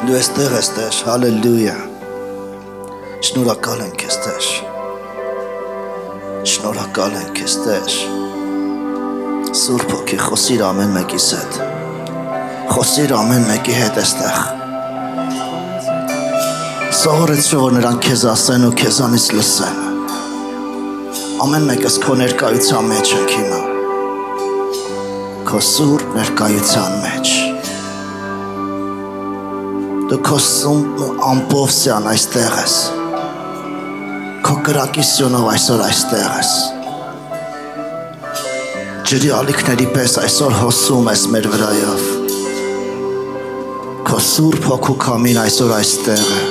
Դու այստեղ ես, Տեր, հալելույա։ Շնորհակալ ենք քեզ, Տեր։ Շնորհակալ ենք քեզ, Տեր։ Սուրբ Հոգի, խոսիր ամեն մեկիս հետ։ Խոսիր ամեն մեկի հետ այստեղ։ Սովորեցրու, որ նրանք քեզ ասեն ու քեզանից լսեն։ Ամեն մեկս քո ներկայության մեջ ենք հիմա։ Քո սուրբ ներկայության մեջ։ Դու քո սուրբ ամբողջությամբ այստեղ ես։ Քո կրակիսյունով այսօր այստեղ ես։ Ջրի ալիքների պես այսօր հոսում ես մեր վրայով։ Քո սուրբ հոգու քամին այսօր այստեղ է։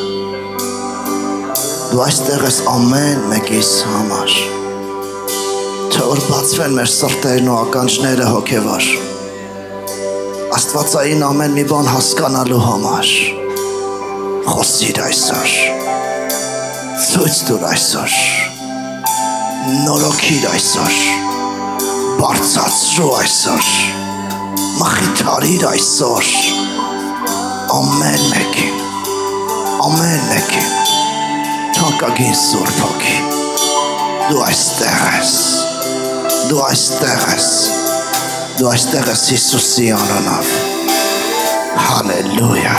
Դու այստեղ ես ամեն մեկիս համար։ Թե որ բացվեն մեր սրտերն ու ականջները հոգևոր։ Աստվածային ամեն մի բան հասկանալու համար։ Խոսիր այսօր։ Ցույց տուր այսօր։ Նորոգիր այսօր։ Բարձրացրու այսօր։ Մխիթարիր այսօր։ Ամեն մեկին։ Ամեն մեկին։ Թանկագին Սուրբ Հոգի։ Դու այստեղ ես։ Դու այստեղ ես։ Դու այստեղ ես Հիսուսի անունով։ Հալելույա։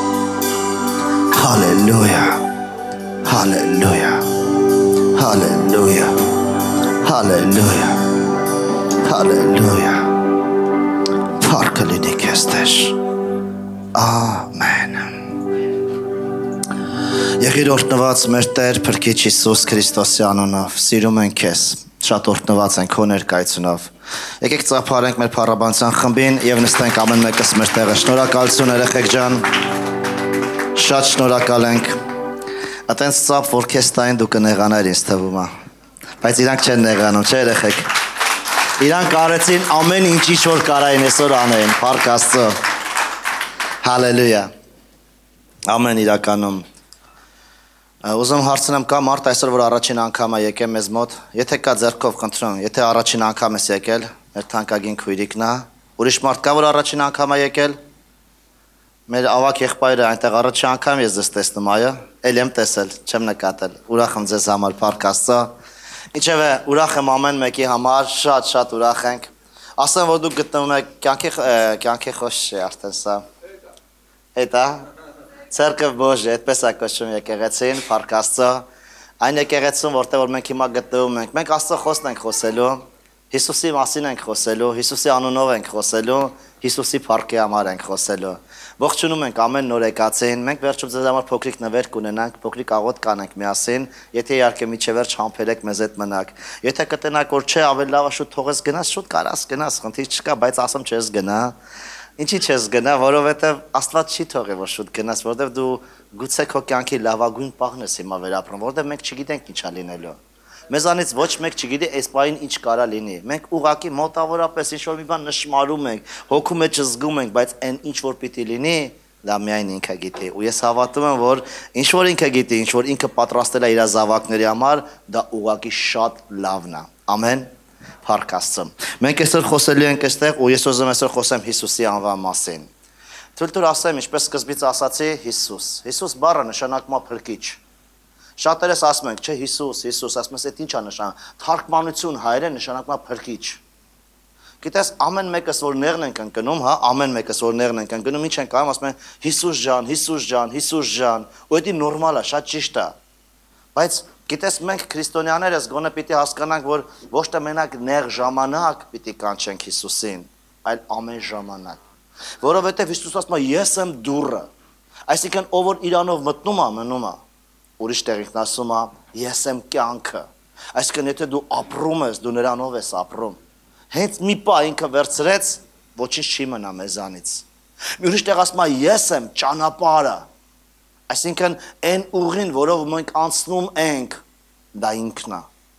Հալելույա։ Հալելույա։ Հալելույա։ Հալելույա։ Հալելույա։ Փառք լինի քեզ, Տեր։ Ամեն։ Եղիր օրհնված մեր Տեր Փրկիչ Հիսուս Քրիստոսի անունով։ Սիրում ենք քեզ։ Շատ օրհնված ենք քո ներկայությունով։ Եկեք ծափարենք մեր փառաբանության խմբին եւ նստենք ամեն մեկս մեր տեղը։ Շնորհակալություն երեխեք ջան։ Շատ շնորհակալ ենք։ Այտենց ծափ որ քեզ տային դու կնեղանար ինձ թվում է։ Բայց իրանք չեն նեղանում, չէ երեխեք։ Իրանք արեցին ամեն ինչ որ կարային այսօր անեն։ Փառք Աստծո։ Հալելույա։ Ամեն իրականում։ Ուզում հարցնեմ կա մարդ այսօր որ առաջին անգամ է եկել մեզ մոտ, եթե կա ձեռքով խնդրում, եթե առաջին անգամ ես եկել, մեր թանկագին քույրիկն է, ուրիշ մարդ կա որ առաջին անգամ է եկել, մեր ավակ եղբայրը այնտեղ առաջին անգամ ես ձեզ տեսնում, այո, էլ եմ տեսել, չեմ նկատել, ուրախ եմ ձեզ համար, փառք Աստծո, ինչևէ ուրախ եմ ամեն մեկի համար, շատ ուրախ ենք, ասեմ որ դուք գտնվում եք կյանքի խոշ է արդեն սա, հետա Ցերկվ Բոժե, այդպես է կոչվում եկեղեցին, փառք Աստծո։ Այն եկեղեցում, որտեղ որ մենք հիմա գտնվում ենք, մենք Աստծո խոսքն ենք խոսելու, Հիսուսի մասին ենք խոսելու, Հիսուսի անունով ենք խոսելու, Հիսուսի փառքի համար ենք խոսելու։ Ողջունում ենք ամեն նորեկացին, մենք վերջում ձեզ համար փոքրիկ նվեր կունենանք, փոքրիկ աղոթ կանենք միասին, եթե իհարկե միջև վերջ համբերեք մեզ հետ մնաք։ Եթե կտնակ որ չէ, ավելի լավ է շուտ թողես գնաս, շուտ կարաս գնաս, խնդիր չկա, բայց ասում չես գնա։ Ինչի՞ չես գնա, որովհետև Աստված չի թողի որ շուտ գնաս, որովհետև դու գուցե քո կյանքի լավագույն պահն ես հիմա վերապրում, որովհետև մենք չգիտենք ինչա լինելու։ Մեզանից ոչ մեկ չգիտի այս պահին ինչ կարա լինի։ Մենք ուղակի մոտավորապես ինչ որ մի բան նշмарում ենք, հոգու մեջ զգում ենք, բայց այն ինչ որ պիտի լինի, դա միայն ինքը գիտի։ Ու ես հավատում եմ, որ ինչ որ ինքը գիտի, ինչ որ ինքը պատրաստել է իր զավակների համար, դա ուղակի շատ լավն է։ Ամեն։ Փառք Աստծո։ Մենք այսօր խոսելու ենք այստեղ ու ես ուզում եմ այսօր խոսեմ Հիսուսի անվան մասին։ Թույլ տուր ասեմ, ինչպես սկզբից ասացի, Հիսուս։ Հիսուս բառը նշանակում է փրկիչ։ Շատերս ասում ենք, չէ, Հիսուս, ասում ես, այդ ի՞նչ է նշանակում։ Թարգմանություն հայերեն նշանակում է փրկիչ։ Գիտես, ամեն մեկս որ նեղն ենք ընկնում, հա, ամեն մեկս որ նեղն ենք ընկնում, ինչ ենք անում, ասում են Հիսուս ջան, ու դա նորմալ է, շատ ճիշտ է։ Բայց գիտես մենք քրիստոնյաներս գոնե պիտի հասկանանք, որ ոչ թե մենակ նեղ ժամանակ պիտի կանչենք Հիսուսին, այլ ամեն ժամանակ։ Որովհետև Հիսուս ասում է ես եմ դուռը։ Այսինքն ով որ իրանով մտնում է, մնում է։ Ուրիշ տեղից ասում է ես եմ կյանքը։ Այսինքն եթե դու ապրում ես, դու նրանով ես ապրում։ Հենց մի պահ ինքը վերցրեց, ոչինչ չի մնա մեզանից։ Մի ուրիշ տեղ ասում է ես եմ ճանապարհը։ Այսինքն այն ուղին, որով մենք անցնում ենք, դա ինքն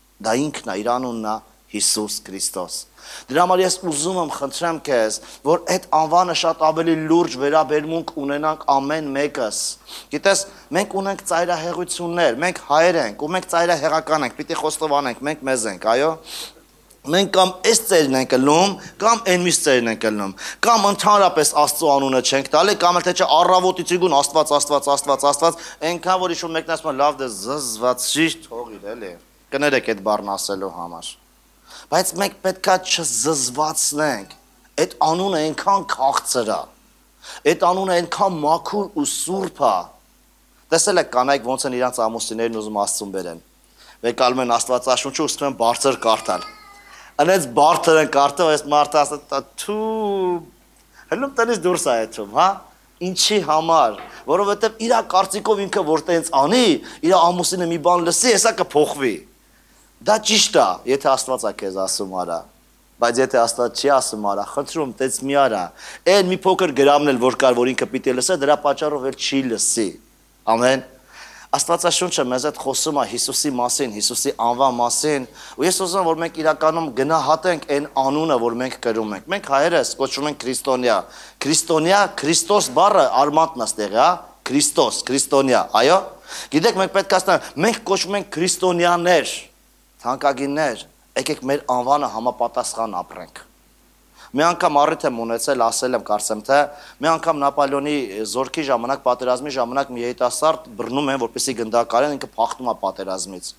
է, իր անունն է Հիսուս Քրիստոս։ Դրա համար ես ուզում եմ խնդրեմ քեզ, որ այդ անվանը շատ ավելի լուրջ վերաբերմունք ունենանք ամեն մեկս։ Գիտես, մենք ունենք ծայրահեղություններ, մենք հայեր ենք ու մենք ծայրահեղական ենք, պիտի խոստովանենք, մենք մեզ ենք, այո։ Մենք կամ այս ծերն ենք կլնում, կամ այն մյուս ծերն ենք կլնում, կամ ընդհանրապես Աստծո անունը չենք տալի, կամ էլ թե չէ առավոտից իգուն Աստված, այնքան որ իշու մեկն ասում է լավ դե զզված ճիշտ թողիր էլի։ Կներեք այդ բառն ասելու համար։ Բայց մենք պետքա չզզվացնենք։ Այդ անունը այնքան քաղցր է։ Այդ անունը այնքան մաքուր ու սուրբ է։ Տեսել եք կանայք ոնց են իրանց ամուսիններն ուզում Աստծուն բերեն։ Վեկալում են Աստվածաշունչը ու սկսում են բարձր կարդալ։ Անից բարձր են կարդում, այս մարդը ասում թու հլում տնից դուրս է այդում, հա։ Ինչի համար, որովհետև իր կարծիքով ինքը որ տենց անի, իր ամուսինը մի բան լսի, հեսա կփոխվի։ Դա ճիշտ է, եթե Աստված է քեզ ասում արա, բայց եթե Աստված չի ասում արա, խնդրում տենց մի արա։ Այն մի փոքր գրամն էլ որ կար, որ ինքը պիտի լսե, դրա պատճառով էլ չի լսի։ Ամեն։ Աստվածաշունչը մեզ հետ խոսում է Հիսուսի մասին, Հիսուսի անվան մասին, ու ես ուզում եմ որ մենք իրականում գնահատենք այն անունը, որ մենք կրում ենք։ Մենք հայերս կոչվում ենք քրիստոնյա։ Քրիստոնյա, Քրիստոս բառը արմատն է ստեղի, հա։ Քրիստոս, քրիստոնյա, այո։ Գիտեք մենք պետք է ասենք, մենք կոչվում ենք քրիստոնյաներ, թանկագիններ, եկեք մեր անվանը համապատասխան ապրենք։ Մի անգամ առիթ եմ ունեցել, ասել եմ, կարծեմ թե մի անգամ Նապոլեոնի զորքի ժամանակ, պատերազմի ժամանակ մի երիտասարդ բռնում են, որպեսզի գնդակարեն, ինքը փախնում է պատերազմից։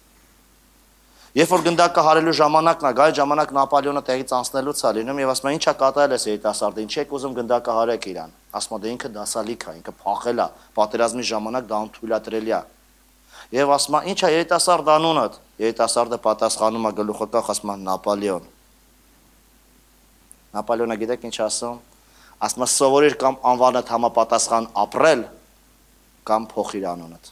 Երբ որ գնդակը հարելու ժամանակն է, գայ ժամանակ Նապոլեոնը տեղից անցնելուց է լինում եւ ասում է ինչա կատարել ես երիտասարդը, ինչ եք ուզում գնդակը հարեք իրան։ Ասում է դե ինքը դասալիք է, ինքը փախել է, պատերազմի ժամանակ դա անթույլատրելի է։ Եվ ասում է ինչա երիտասարդ անունդ։ Երիտասարդը պատասխանում է գլուխը կախ, ասում է Նապոլեոն։ Նապոլեոնը գիտեք ինչ ասում։ Ասում է սովորիր կամ անվանդ համապատասխան ապրել կամ փոխիր անունդ։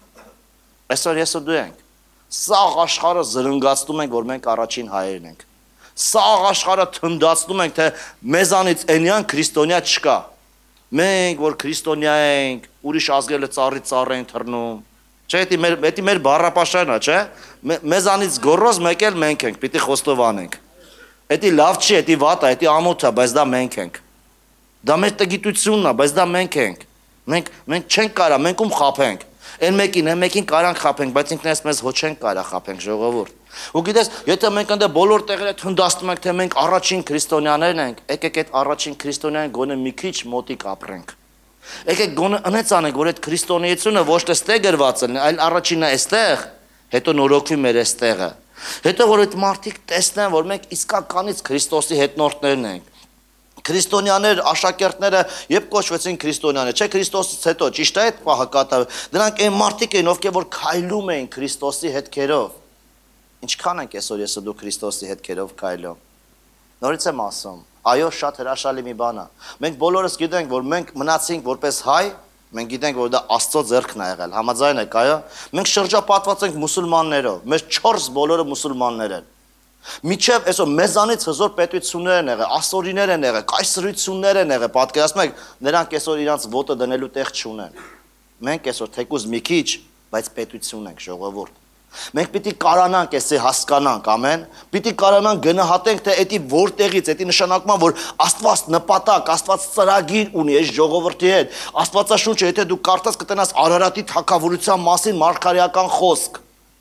Այսօր ես ու դու ենք։ Սաղ աշխարհը զրնգացնում ենք, որ մենք առաջին հայերն ենք։ Սաղ աշխարհը թնդացնում ենք, թե մեզանից այնյան քրիստոնյա չկա։ Մենք որ քրիստոնյա ենք, ուրիշ ազգերը ծառից ծառ են թռնում։ Չէ, դա մեր բառապաշարն է, չէ։ Մեզանից գոռոզ մեկ էլ մենք ենք, պիտի խոստովանենք։ Դա լավ չի, դա վատ է, դա ամոթ է, բայց դա մենք ենք։ Դա մեր տգիտությունն է, բայց դա մենք ենք։ Մենք չենք կարա, մենք ում խափենք։ Այն մեկին կարանք խափենք, բայց ինքներս մեզ հո չենք կարա խափենք, ժողովուրդ։ Ու գիտես, եթե մենք ընդ բոլոր տեղերը թնդացնում ենք, թե մենք առաջին քրիստոնյաներն ենք, եկեք այդ առաջին քրիստոնյան գոնե մի քիչ մոտիկ ապրենք։ Եկեք գոնե անեց անենք, որ այդ քրիստոնեությունը ոչ թե ստե գրված է, այլ առաջինը այստեղ, հետո նորոգվի մեր այստեղը։ Հետո որ այդ մարդիկ տեսնեն, որ մենք իսկականից Քրիստոսի հետնորդներն ենք։ Քրիստոնյաներ, աշակերտները երբ կոչվեցին քրիստոնյաներ, չէ Քրիստոսից հետո, ճիշտ է այդ պահը կատարվել։ Դրանք այն մարդիկ էին, ովքեր որ քայլում էին Քրիստոսի հետքերով։ Ինչքան ենք այսօր ես ու դու Քրիստոսի հետքերով քայլում։ Նորից եմ ասում, այո, շատ հրաշալի մի բան է։ Մենք բոլորս գիտենք, որ մենք մնացինք որպես հայ, մենք գիտենք, որ դա Աստծո ձեռքն է եղել, համաձայն եք, այո։ Մենք շրջապատված ենք մուսուլմաններով, մեր 4 բոլորը մուսուլմաններ են։ Միջև այսօր մեզանից հզոր պետություններ են եղել, ասորիներ են եղել, կայսրություններ են եղել, պատկերացնում եք, նրանք այսօր իրանց ոտը դնելու տեղ չունեն։ Մենք այսօր թեկուզ մի քիչ, բայց պետություն ենք, ժողովուրդ։ Մենք պիտի կարանանք էսի հասկանանք, ամեն, պիտի կարանանք գնահատենք, թե էդի որտեղից, էդի նշանակում է, որ Աստված նպատակ, Աստված ծրագիր ունի այս ժողովրդի հետ։ Աստվածաշունչը, եթե դու կարդաս կտենաս Արարատի թագավորության մասին մարգարեական խոսք։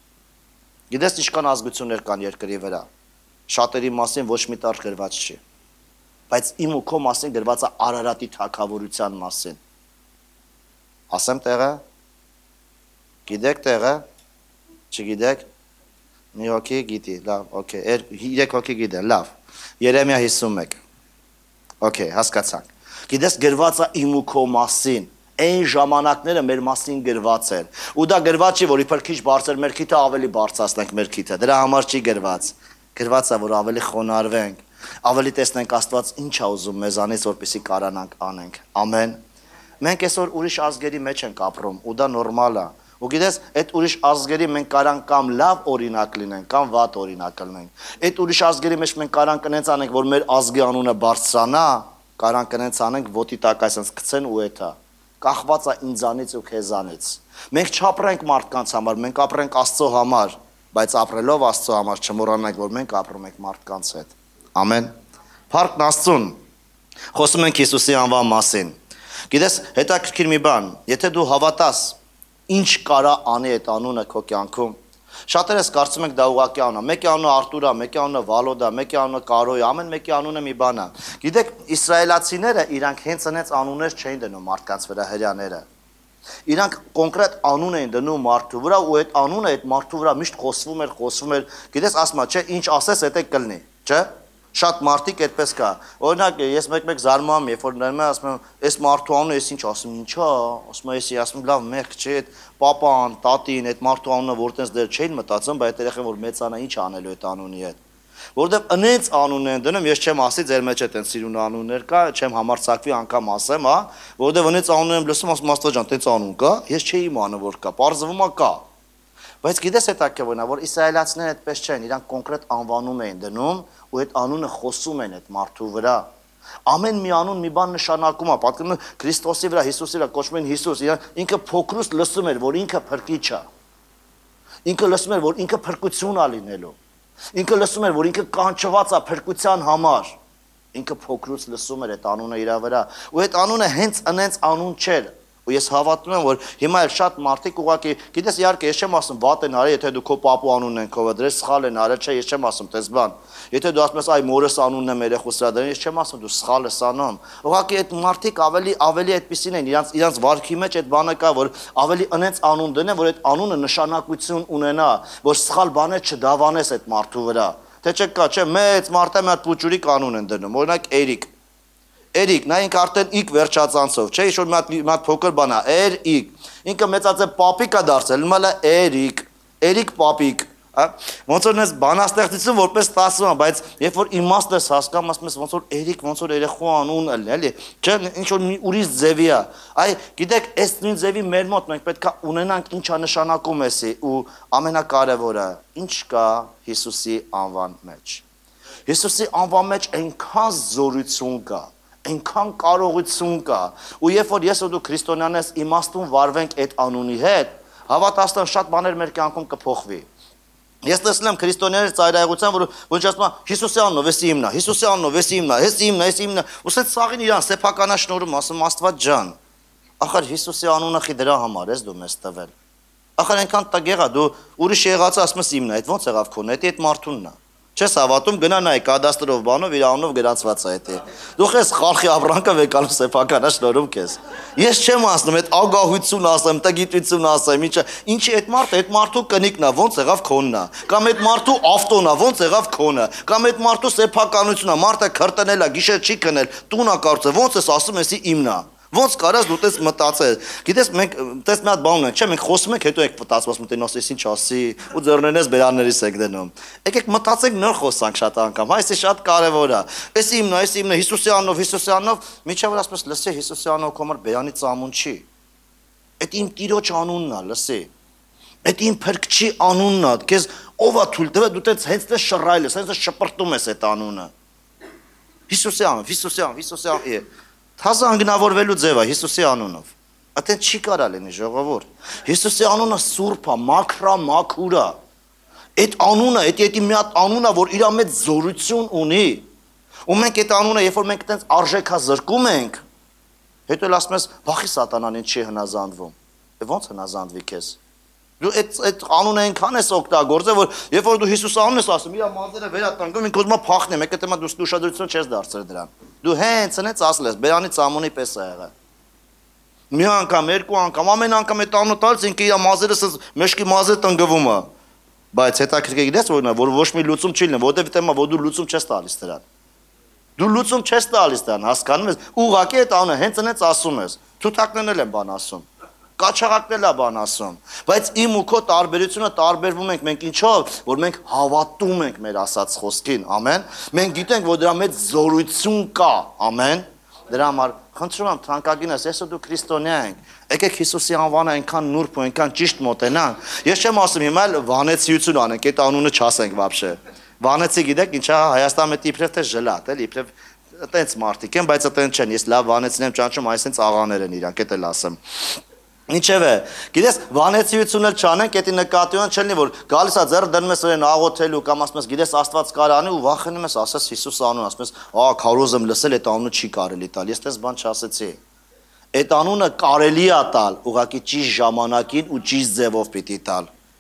Գիտես ինչքան ազգություններ կան երկրի վրա։ Շատերի մասին ոչ մի տեղ գրված չի։ Բայց իմ ու քո մասին գրված է Արարատի թագավորության մասին։ Ասեմ տեղը։ Գիտեք տեղը։ Չգիտեք, մի հոգի գիտի, լավ, օքեյ, 3 հոգի գիտեն, լավ, Երեմիա 51, օքեյ, հասկացանք, գիտես գրված է իմ ու քո մասին, այն ժամանակները մեր մասին գրված են, ու դա գրված չի, որ իբր քիչ բարձր մեր քիթը ավելի բարձրացնենք մեր քիթը, դրա համար չի գրված է, որ ավելի խոնարհվենք, ավելի տեսնենք Աստված ինչ է ուզում մեզանից, որպեսզի կարանանք անենք, ամեն, մենք այսօր ուրիշ ազգերի մեջ ենք ապրում, ու դա նորմալ է, ու գիտես, այդ ուրիշ ազգերի մենք կարան կամ լավ օրինակ լինենք, կամ վատ օրինակ լինենք, այդ ուրիշ ազգերի մեջ մենք կարան կնենց անենք, որ մեր ազգի անունը բարձրանա, կարան կնենց անենք ոտի տակ այսպես գցեն ու էթա, կախված է ինձանից ու քեզանից, մենք չապրենք մարդկանց համար, մենք ապրենք Աստծո համար, բայց ապրելով Աստծո համար չմոռանանք, որ մենք ապրում ենք մարդկանց հետ, ամեն, փառք Աստծուն, խոսում ենք Հիսուսի անվան մասին, գիտես, հետաքրքիր մի բան, եթե դու հավատաս ինչ կարա անի այդ անունը քո կյանքում, Շատերս կարծում ենք դա ուղղակի անունա, մեկի անունը Արտուր է, մեկի անունը Վալոդ է, մեկի անունը Կարո է, ամեն մեկի անունը մի բան է։ Գիտեք, իսրայելացիները իրանք հենց այնց անուններ չէին դնում մարդկանց վրա հрьяաները։ Իրանք կոնկրետ անուն էին դնում մարդու վրա ու այդ անունը այդ մարդու վրա միշտ խոսվում էր, գիտես ասма, չէ, ինչ ասես, դա կլինի, չէ։ Շատ մարդիկ այդպես կա։ Օրինակ, ես մեկ զարմանում, երբ որ նայում եմ, ասում եմ, այս մարդու անունը ես ինչ ասում, ինչա, ասում եմ, ես ասում լավ, մեղք չէ, այդ պապան, տատին, այդ մարդու անունը որտենց դեր չէին մտածում, բայց այդ երեխան որ մեծանա, ինչ անելու այդ անունի հետ։ Որովհետև ընենց անուն են դնում, ես չեմ ասի ձեր մեջ այդ սիրուն անուններ կա, չեմ համարձակվի անգամ ասեմ, հա, որովհետև ընենց անուն եմ լսում, ասում Աստված ջան, տենց անուն կա, ես չէի իմանում որ կա, պարզվում է կա։ Բայց գիտես հետաքրքրն է, որ իսրայելացիները այդպես չեն, իրանք կոնկրետ անվանում էին դնում ու այդ անունը խոսում են այդ մարդու վրա։ Ամեն մի անուն մի բան նշանակում է, պատկերացնում Քրիստոսի վրա, Հիսուսի վրա կոչվում են Հիսուս, ինքը փոքրուց լսում էր, որ ինքը փրկիչ է։ Ինքը լսում էր, որ ինքը փրկություն է լինելու։ Ինքը լսում էր, որ ինքը կանչված է փրկության համար։ Ինքը փոքրուց լսում էր այդ անունը իր վրա, ու այդ անունը հենց այնց անուն չէր։ Ու ես հավատում եմ, որ հիմա էլ շատ մարդիկ ուղղակի, գիտես, իհարկե, ես չեմ ասում վատ են արել, եթե դու քո պապու անունն են քովադրել, սխալ են արել, չէ, ես չեմ ասում, տես բան։ Եթե դու ասում ես, այ մորս անունն եմ երեխուս դրել, ես չեմ ասում, դու սխալ ես անում։ Ուղղակի այդ մարդիկ ավելի այդպեսին են, իրանց վարքի մեջ այդ բանը կա, որ ավելի այնց անուն դնեն, որ այդ անունը նշանակություն ունենա, որ սխալ բաներ չդավանես այդ մարդու վրա։ Թե չկա, չէ, մեծ մարդը մի հատ փուճուրիկ անուն են դնում, օրինակ Էրիկ, նա ինքը արդեն իք վերջածանցով, չէ, ինչ որ մի հատ փոքր բան է, Էրիկ։ Ինքը մեծացել պապիկ է դարձել, իմալա Էրիկ պապիկ, հա։ Ոնց որ նես բանաստեղծություն որպես 10 է, բայց երբ որ իմաստը ես հասկանում, ասում ես ոնց որ Էրիկ, ոնց որ երեխու անուն է, էլի, չէ, ինչ որ մի ուրիշ ձևի է։ Այ գիտեք, այս նույն ձևի մեր մոտ մենք պետք է ունենանք ինչա նշանակում էսի ու ամենակարևորը, ինչ կա Հիսուսի անվան մեջ։ Հիսուսի անվան մեջ այնքան զորություն կա, այնքան կարողություն կա, ու երբ որ ես ու դու քրիստոնյան ես իմաստուն վարվենք այդ անունի հետ, հավատացան շատ բաներ մեր կյանքում կփոխվի։ Ես տեսել եմ քրիստոնյաների ծայրահեղության, որ ոչ ասում են Հիսուսի անունով, էսի իմնա, Հիսուսի անունով, էսի իմնա, էսի իմնա, ու սենց սաղին իրան սեփականաշնորհում, ասում Աստված ջան, ախր Հիսուսի անունը խի դրա համար ես դու մեզ տվել։ Ախր այնքան տագեղ է, դու ուրիշ եղածը ասում ես իմնա, այդ ո՞նց եղավ քոնը, դա այդ մարդունն է։ Չես հավատում, գնա նայ կադաստրով բանով իր անունով գրանցված է դա։ Դու խես խարխի ապրանքը վեկալու սեփականաշնորհում քեզ։ Ես չեմ ասում, այդ ագահություն ասեմ, տգիտություն ասեմ, ինչի այդ մարդու կնիկն է, ոնց եղավ քոնն է, կամ այդ մարդու ավտոն է, ոնց եղավ քոնը, կամ այդ մարդու սեփականությունն է, մարդը քրտնել է, գիշեր չի քնել, տուն է կարծել, ոնց ես ասում եսի իմն է։ Ոնց կարաս դու տես մտածել։ Գիտես մենք տես մի հատ բան ունենք, չէ՞, մենք խոսում ենք, հետո եք մտածում, ասում եք ասես ինչ ասի, ու ձեռներնես բերաններից եք դնում։ Եկեք մտածենք նոր խոսանք շատ անգամ, հա, այսի շատ կարևոր է։ Էսի իմն է, Հիսուսի անունով, միջա որ ասես լսի Հիսուսի անունով կոմար բերանի ծամուն չի։ Այդ իմ Տիրոջ անունն է, լսի։ Այդ իմ փրկչի անունն է, քեզ ով է թույլ տվել, դու տես հենց դες շռայլ ես, հենց շպրտում ես այդ անունը։ Հիսուսի անուն։ Թազը անգնավորվելու ձև է Հիսուսի անունով։ Այդեն չի կարա լինի ժողովուրդ։ Հիսուսի անունը սուրբ է, մաքր է, մաքուր է։ Այդ անունը, այդ մի հատ անունը, որ իր մեջ զորություն ունի։ Ու մենք այդ անունը, երբ որ մենք այդպես արժեքա զրկում ենք, հետո էլ ասում ես, «Բախի սատանան ինձ չի հնազանդվում»։ Ո՞նց հնազանդվի քեզ։ Դու այդ անունը այնքան ես օգտագործել, որ երբ որ դու Հիսուս անուն ես ասում, իր մազերը վերատանգում, ինքն ուզում է փախնեմ, եկե դեմա դու ուշադրություն չես դարձրել դրան։ Դու հենց այնց ասել ես, բերանի ծամոնի պես է եղել։ Մի անգամ, երկու անգամ, ամեն անգամ այդ անունը տալիս ինքը իր մազերը մեջքի մազերը տնկվում է։ Բայց հետաքրքիր գիտես որ ոչ մի լուծում չի լինի, որովհետև դեմա որ դու լուծում չես տալիս դրան։ Դու լուծում չես տալիս դրան, հասկանում ես։ Ուղղակի այդ անունը հենց այնց ասում ես։ Թութակներն են բան ասում։ Կաչաղակնել է բան ասում, բայց իմ ու քո տարբերությունը տարբերվում ենք մենք ինչով, որ մենք հավատում ենք մեր ասած խոսքին, ամեն, մենք գիտենք, որ դրա մեջ զորություն կա, ամեն, դրա համար խնդրում եմ թանկագինս, ես ու դու քրիստոնյա ենք, եկեք Հիսուսի անվանը այնքան նուրբ ու այնքան ճիշտ մոտենանք, ես չեմ ասում հիմա էլ վանեցիություն անենք, այդ անունը չասենք վաբշե, վանեցի գիտեք ինչա Հայաստանը իբրև թե ժլատ, էլ իբրև այտենց մարդիկ են, բայց այտենց չեն, ես լավ վանեցին եմ ճանչում, այսինքն աղաներ են իրանք, էդ էլ ասեմ Ինչևէ, գիտես, վանեցիություն էլ չանենք, էդի նկատիան չլինի, որ գալիս է ձեռը դնում ես իրեն աղոթելու կամ ասում ես, գիտես, Աստված կարանի ու վախենում ես, ասես Հիսուս անուն, ասում ես, քարոզ եմ լսել, այդ անունը չի կարելի տալ։ Ես դες բան չասեցի։ Այդ անունը կարելի է տալ, ուղղակի ճիշտ ժամանակին ու ճիշտ ձևով պիտի տալ։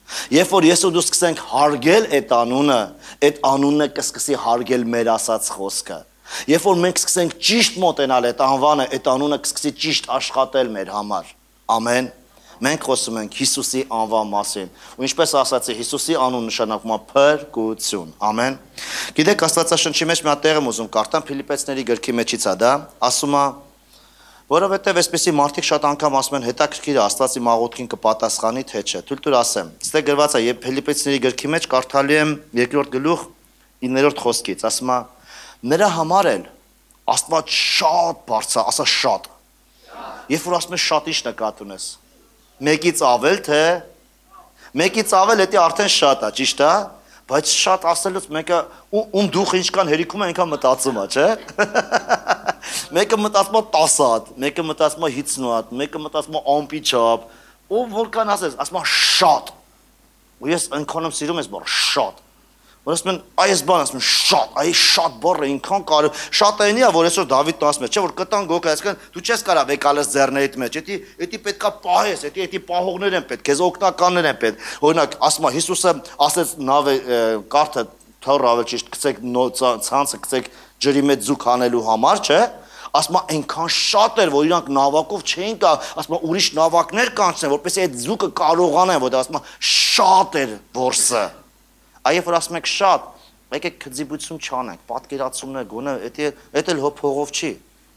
Երբ որ ես ու դու սկսենք հարգել այդ անունը կսկսի հարգել մեր ասած խոսքը։ Երբ որ մենք սկսենք ճիշտ մոտենալ այդ անվանը, այդ անունը կսկսի ճիշտ աշխատել մեր համար։ Ամեն։ Մենք խոսում ենք Հիսուսի անվան մասին։ Ու ինչպես ասացի, Հիսուսի անուն նշանակում է փրկություն։ Ամեն։ Գիտեք, Աստվածաշնչի մեջ մի հատ տեղ եմ ուզում կարդամ, Ֆիլիպեցիների գրքի մեջից է դա, ասում է, որովհետև այսպեսի մարդիկ շատ անգամ ասում են հետաքրքիր է Աստծի մաղութքին կպատասխանի թե չէ։ Թույլ տուր ասեմ։ Ստե գրված է, երբ Ֆիլիպեցիների գրքի մեջ կարդալի եմ 2-րդ գլուխ 9-րդ խոսքից, ասում է. նրա համար էլ Աստված շատ բարձր, ասա շատ։ Երբ որ ասում ես շատ ինչ նկատի ունես։ Մեկից ավել թե մեկից ավել դա արդեն շատ է, ճիշտ է, բայց շատ ասելուց մեկը ում դուխ ինչքան հերիքում է այնքան մտածում է, չէ՞։ Մեկը մտածում է 10 հատ, մեկը մտածում է 50 հատ, մեկը մտածում է ամպի չափ, ու որքան ասես, ասում է շատ։ Ու ես այնքան եմ սիրում ես բառը շատ։ Որ ասում են, այս բանը ասում են շատ, այ շատ բառը ինքան կարև, շատ այնի է, որ այսօր Դավիթն ասում է, չէ՞ որ կտան գոքը, այսինքն դու չես կարող եկալես ձեռներիդ մեջ, դա պետքա պահես, դա պահողներ են պետք, քեզ օգնականներ են պետք։ Օրինակ, ասում է Հիսուսը ասեց նավը կարթը թոռ ավել ճիշտ գցեք ցանցը գցեք ջրի մեջ զուգ անելու համար, չէ՞։ Ասում է այնքան շատ էր, որ իրանք նավակով չէին կա, ասում է ուրիշ նավակներ կանցնեն, որպեսզի այդ զուգը կարողանան, որ ասում է շատ էր որսը։ Այբ որ ասում եք շատ, եկեք քծիբություն չանենք, պատկերացումներ գոնե, դա էլ հո փողով չի։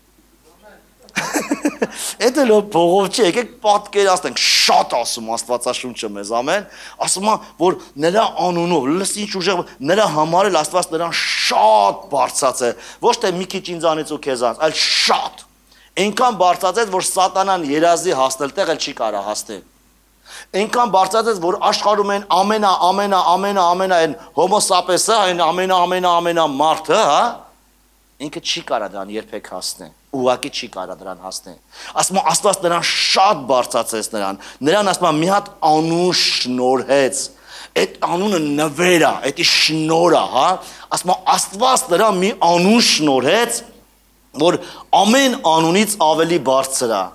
Դա էլ հո փողով չի, եկեք պատկերացնենք, շատ ասում Աստվածաշունչը մեզ, ամեն, ասում է, որ նրա անունով, լսի ինչ ուժեղ, նրա համար էլ Աստված նրան շատ բարձրացել, ոչ թե մի քիչ ինձանից ու քեզանից, այլ շատ։ Այնքան բարձրացել, որ սատանան երազի հասնել տեղ էլ չի կարող հասնել։ Այնքան բարձրացած, որ աշխարհում են ամենա այն հոմո սապեսը, այն ամենա մարդը, հա, ինքը չի կարող դրան երբեք հասնել, ուղղակի չի կարող դրան հասնել։ Ասում է Աստված նրան շատ բարձրացեց նրան ասում է մի հատ անուն շնորհեց, այդ անունը նվեր է, դա շնորհ է, հա, ասում է Աստված նրան մի անուն շնորհեց, որ ամեն անունից ավելի բարձր է։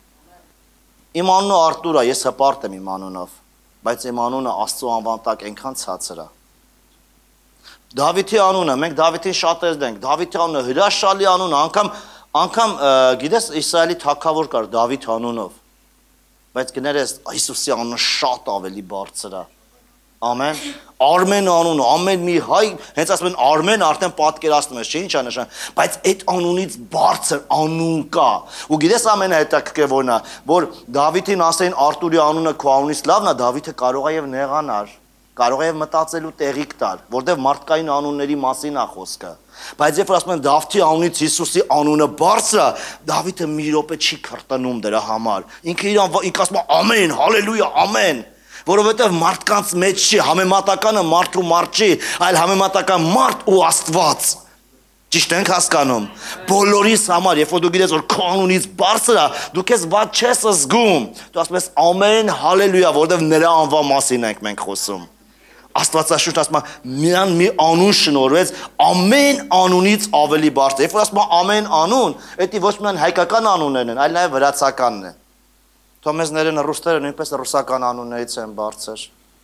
Իմ անունը Արտուր է, ես հպարտ եմ իմ անունով, բայց իմ անունը Աստծո անվան տակ այնքան ցածր է։ Դավիթի անունը, մենք Դավիթին շատ ենք, Դավիթի անունը հրաշալի անուն է, անգամ գիտես Իսրայելի թագավոր կար Դավիթ անունով, բայց գներես Հիսուսի անունը շատ ավելի բարձր է։ Ամեն, Արմեն անունը, ամեն մի հայ, հենց ասում են Արմեն արդեն պատկերացնում ես, չէ՞ ինչ է նշան, բայց այդ անունից բարձր անուն կա։ Ու գիտես ամենահետաքրքիրը որն է, որ Դավիթին ասեն Արտուրի անունը քո անունից լավն է, Դավիթը կարող է եւ նեղանար, կարող է եւ մտածելու տեղիք տալ, որտեղ մարդկային անունների մասին է խոսքը։ Բայց երբ որ ասում են Դավթի անունից Հիսուսի անունը բարձր է, Դավիթը մի րոպե չի քրտնում դրա համար։ Ինքը ինքը ասում է ամեն, հալելույա, ամեն։ Որովհետև մարդկանց մեջ չի, համեմատականը մարդ ու մարդ չի, այլ համեմատական մարդ ու Աստված։ Ճիշտ ենք հասկանում։ Բոլորիս համար, երբ որ դու գիտես, որ քո անունից բարձր է, դու քեզ ված չես զգում։ Դու ասում ես ամեն, հալելույա, որովհետև նրա անվան մասին ենք մենք խոսում։ Աստվածաշունչը ասում է, նրան մի անուն շնորհեց, ամեն անունից ավելի բարձր։ Երբ որ ասում է ամեն անուն, դա ոչ միայն հայկական անուններն են, այլ նաև վրացականն են։ Թոմեզներն ռուսները նույնպես ռուսական անուններից են բարձր։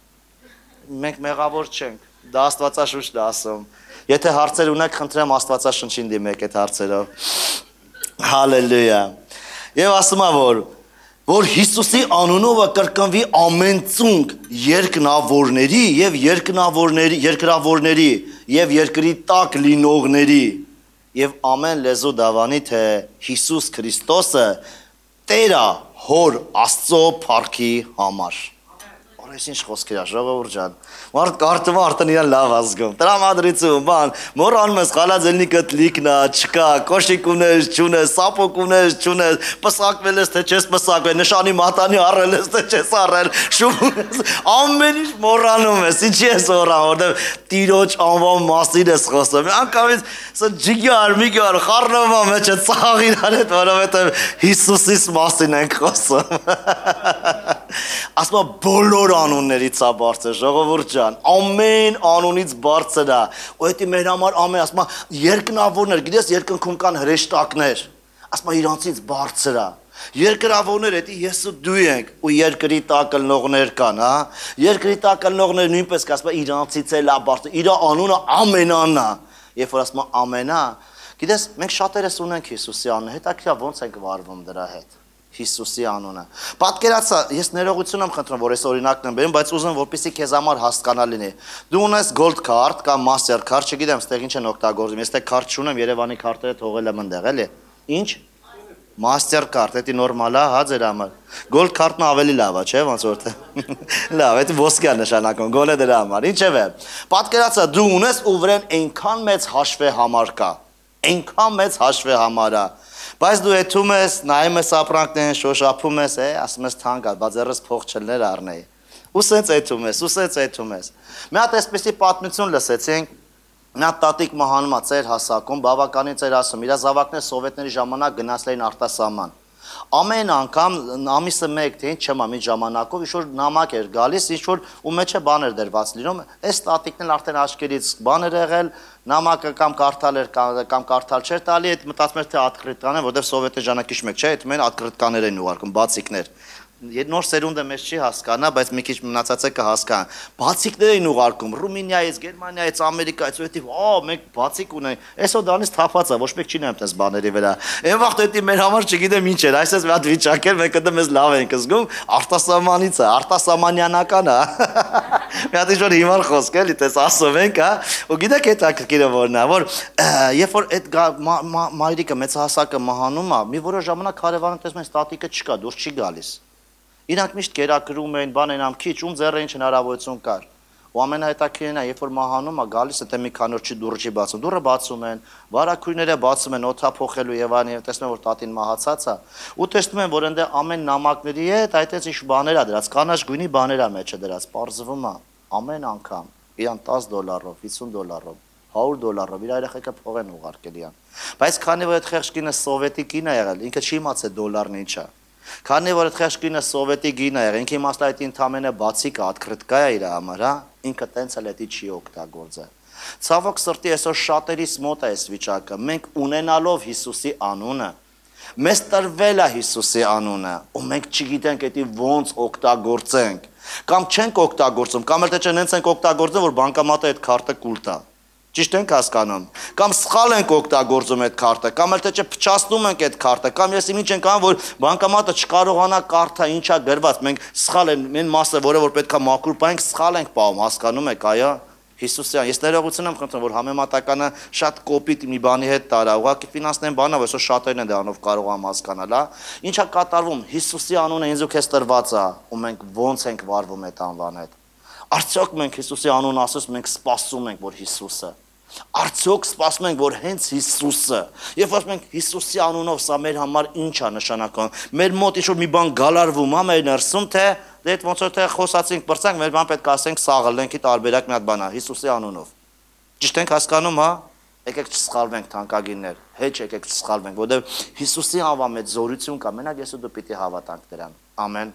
Մենք մեղավոր չենք, դա Աստվածաշունչն է ասում։ Եթե հարցեր ունեք, խնդրեմ Աստվածաշունչին դիմեք այդ հարցերով։ Հալելույա։ Եվ ասում է, որ Հիսուսի անունով կրկնվի ամեն ծունկ երկնավորների եւ երկրավորների եւ երկրի տակ լինողների եւ ամեն լեզու դավանի թե Հիսուս Քրիստոսը Տերը Հոր Աստծո փառքի համար։ Այս ինչ խոսքեր է, ժողովուրդ ջան։ Մարդ կարդում արդեն իրան լավ ազգում։ Տրամադրություն, բան, մոռանում ես խալաձելնիկդ լիքնա, չկա, կոշիկ ունես, չունես, սապոկ ունես, չունես, պսակվել ես թե չես պսակվել, նշանի մատանի առել ես թե չես առել, շուտ ունես, ամեն ինչ մոռանում ես, ինչի ես մոռանում, որտեղ Տիրոջ անվան մասին ես խոսում։ Անկամից սա ջիգար, խառնովա մեջ է ծաղ իրար հետ, որովհետև Հիսուսից մասին ենք խոսում։ Ասում բոլոր անուններից է բարձր, ժողովուրդ ջան, ամեն անունից բարձր է, ու դա մեր համար ամեն, ասում երկնավորներ, գիտես երկնքում կան հրեշտակներ, ասում իրանցից բարձր է, Երկրավորներ էդի ես ու դու ենք ու երկրի տակ ելնողներ կան, հա։ Երկրի տակ ելնողներ նույնպես կասում են իրանցից էլ աբարտ, իր անունը ամենանն է։ Երբ որ ասում ամենա, գիտես, մենք շատերս ունենք Հիսուսի անունը, հետաքրքիր ոնց ենք վարվում դրա հետ։ Հիսուսի անունը։ Պատկերացա, ես ներողություն եմ խնդրում, որ այս օրինակն եմ բերում, բայց ուզում որպեսզի քեզ համար հասկանալի լինի։ Դու ունես Gold card կամ Master card, չգիտեմ, ստեղ ինչ են օգտագործում։ Ես դե card չունեմ, Երևանի քարտերը թողել եմ այնտեղ, էլի։ Ինչ։ Master card, դա նորմալ է, հա ձեր համար։ Gold card-ն ավելի լավ է, չէ՞, ոնց որ թե։ Լավ, դա ոսկե նշանակում, գոնե դրա համար։ Ինչև է։ Պատկերացա, դու ունես ու վրան այնքան մեծ հաշվի համար կա։ Այնքան մեծ հաշվի համար է։ Բայց դու եթում ես, նայում ես ապրանքներին, շոշափում ես, ասում ես թանկ է, բայց երես փող չլներ առնեի։ Ու սենց եթում ես։ Մի հատ այսպեսի պատմություն լսեցինք, նա տատիկ մահանում է ծեր հասակում, բավականին ծեր ասում, իր զավակները սովետների ժամանակ գնացել էին արտասահման։ Ամեն անգամ ամիսը մեկ թե ինչ չեմ ամի ժամանակով ինչ-որ նամակ էր գալիս, ինչ-որ ու մեջը բաներ դրված լինում, այս տատիկն էլ արդեն աչքերից բան էր եղել, նամակը կամ կարդալ էր կամ կարդալ չէր տալի, այդ մտածում էր թե ատկրիտկան են, որտեղ սովետի ժամանակի մեջ չէ, այդ մեն ատկրիտկաներ են ուղարկում, բացիկներ։ Նոր սերունդը մեզ չի հասկանա, բայց մի քիչ մնացածը կհասկանան։ Բացիկներ էին ուղարկում Ռումինիայից, Գերմանիայից, Ամերիկայից, ուտիվ, մենք բացիկ ունենք։ Այսօ դրանից թափած է, ոչ մեկ չի նայում տես բաների վրա։ Այն վաղ դեպի մեր համար չգիտեմ ինչ էր, այսպես մի հատ վիճակ էր, մենք դա մեզ լավ ենք զգում, արտասահմանից է, արտասահմանյանական է։ Մի հատ ինչ-որ հիմար խոսք էլի, տես ասում ենք, հա։ Ու գիտեք այդ ակրկիրը որն է, որ երբ որ այդ մայրիկը մեծահասակը մահանում է, մի որոշ ժամանակ հարևանը տեսնում են ստատիկը չկա, դուրս չի գալիս։ Իրանք միշտ գերակրում էին, բան են ամ քիչ, ձեռը ինչ հնարավորություն կար։ Ու ամենահետաքրքիրն է, երբ որ մահանում է գալիս, թե մի քանի օր չի դուրը չի բացում, դուրը բացում են, վարակույրները բացում են, օդափոխելու եւ այլն, տեսնում են որ տատին մահացած է, ու տեսնում են որ այնտեղ ամեն նամակների հետ այդպես ինչ բաներ է դրած, կանաչ գույնի բաներ է մեջը դրած, պարզվում է ամեն անգամ իրան $10, $50, $100, իր երեխեքը փող են ուղարկել իրան։ Բայց քանի որ այդ խեղճ կինը սովետի կին է եղել, ինքը չի իմացել դոլարն ինչ է։ Քանի որ այդ խեղճ կինը սովետի գին է եղել, ինքը իմացել այդ ընդամենը բացիկ է, ատկրտկա է իր համար, հա, ինքը տենց էլ էդի չի օգտագործել։ Ցավոք սրտի այսօր շատերիս մոտ է այս վիճակը, մենք ունենալով Հիսուսի անունը, մեզ տրվել է Հիսուսի անունը, ու մենք չգիտենք էդի ոնց օգտագործենք, կամ չենք օգտագործում, կամ էլ թե չնենց ենք օգտագործում, որ բանկամատը այդ քարտը կուլ տա։ Ճիշտ ենք հասկանում, կամ սխալ ենք օգտագործում այդ քարտը, կամ էլ թե չփչացնում ենք այդ քարտը, կամ ես ինչ ենք անում, որ բանկամատը չկարողանա կարդա ինչա գրված, մենք սխալ են մասը, որը որ պետքա մաքուր պահենք, սխալ ենք պահում, հասկանում եք, այո, Հիսուսյան, ես ներողություն եմ խնդրում, որ համեմատականը շատ կոպիտ մի բանի հետ տարա, ուղղակի ֆինանսներն բանա, որ այսօր շատերն են դրանով կարողանում հասկանալ, հա։ Ինչա կատարվում, Հիսուսի անունը ինձ ու քեզ տրված է, ու մենք ոնց ենք վարվում այդ անվան հետ։ Արդյոք մենք Հիսուսի անունը ասես մենք սպասում ենք, որ Հիսուսը Արդյոք սպասում ենք, որ հենց Հիսուսը, երբ ասում ենք Հիսուսի անունով, սա մեր համար ինչ է նշանակում, մեր մոտ ինչ-որ մի բան գալարվում է մեր ներսում, թե դե ոնց որ թե խոսացինք, բրցանք, մեր բան պետք է ասենք սաղըլենքի տարբերակ մի հատ բան է, Հիսուսի անունով։ Ճիշտ ենք հասկանում, հա։ Եկեք չսխալվենք թանկագիններ, հեչ եկեք չսխալվենք, որովհետև Հիսուսի անվան մեջ զորություն կա, մենակ ես ու դու պիտի հավատանք դրան։ Ամեն։